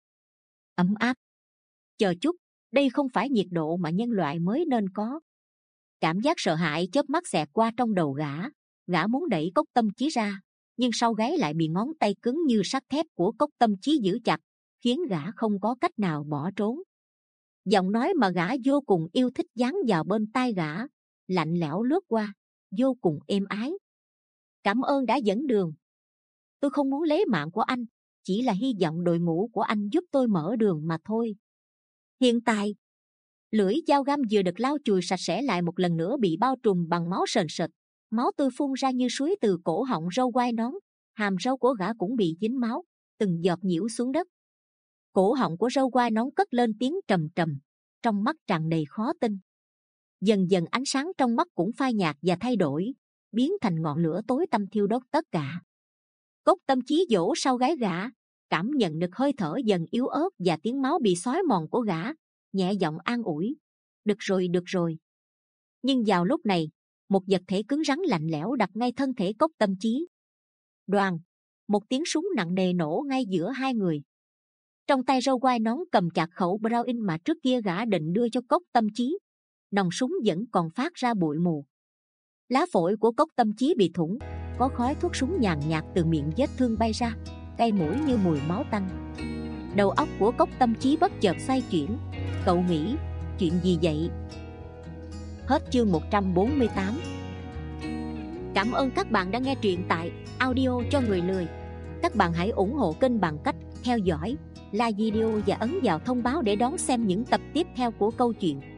Ấm áp. Chờ chút, đây không phải nhiệt độ mà nhân loại mới nên có. Cảm giác sợ hãi chớp mắt xẹt qua trong đầu gã. Gã muốn đẩy Cốc Tâm Chí ra, nhưng sau gáy lại bị ngón tay cứng như sắt thép của Cốc Tâm Chí giữ chặt, khiến gã không có cách nào bỏ trốn. Giọng nói mà gã vô cùng yêu thích dán vào bên tai gã, lạnh lẽo lướt qua, vô cùng êm ái. Cảm ơn đã dẫn đường. Tôi không muốn lấy mạng của anh, chỉ là hy vọng đội ngũ của anh giúp tôi mở đường mà thôi. Hiện tại, lưỡi dao găm vừa được lau chùi sạch sẽ lại một lần nữa bị bao trùm bằng máu sền sệt. Máu tươi phun ra như suối từ cổ họng râu quai nón, hàm râu của gã cũng bị dính máu, từng giọt nhiễu xuống đất. Cổ họng của râu quai nón cất lên tiếng trầm trầm, trong mắt tràn đầy khó tin. Dần dần ánh sáng trong mắt cũng phai nhạt và thay đổi, biến thành ngọn lửa tối tăm thiêu đốt tất cả. Cốc Tâm Chí vỗ sau gáy gã, cảm nhận được hơi thở dần yếu ớt và tiếng máu bị xói mòn của gã, nhẹ giọng an ủi: được rồi, được rồi. Nhưng vào lúc này, một vật thể cứng rắn lạnh lẽo đặt ngay thân thể Cốc Tâm Chí. Đoàn, một tiếng súng nặng nề nổ ngay giữa hai người. Trong tay râu quai nón cầm chặt khẩu Browning mà trước kia gã định đưa cho Cốc Tâm Chí. Nòng súng vẫn còn phát ra bụi mù. Lá phổi của Cốc Tâm Chí bị thủng, có khói thuốc súng nhàn nhạt từ miệng vết thương bay ra, cay mũi như mùi máu tanh. Đầu óc của Cốc Tâm Chí bất chợt xoay chuyển. Cậu nghĩ, chuyện gì vậy? Hết chương một trăm bốn mươi tám. Cảm ơn các bạn đã nghe truyện tại Audio cho người lười. Các bạn hãy ủng hộ kênh bằng cách theo dõi, like video và ấn vào thông báo để đón xem những tập tiếp theo của câu chuyện.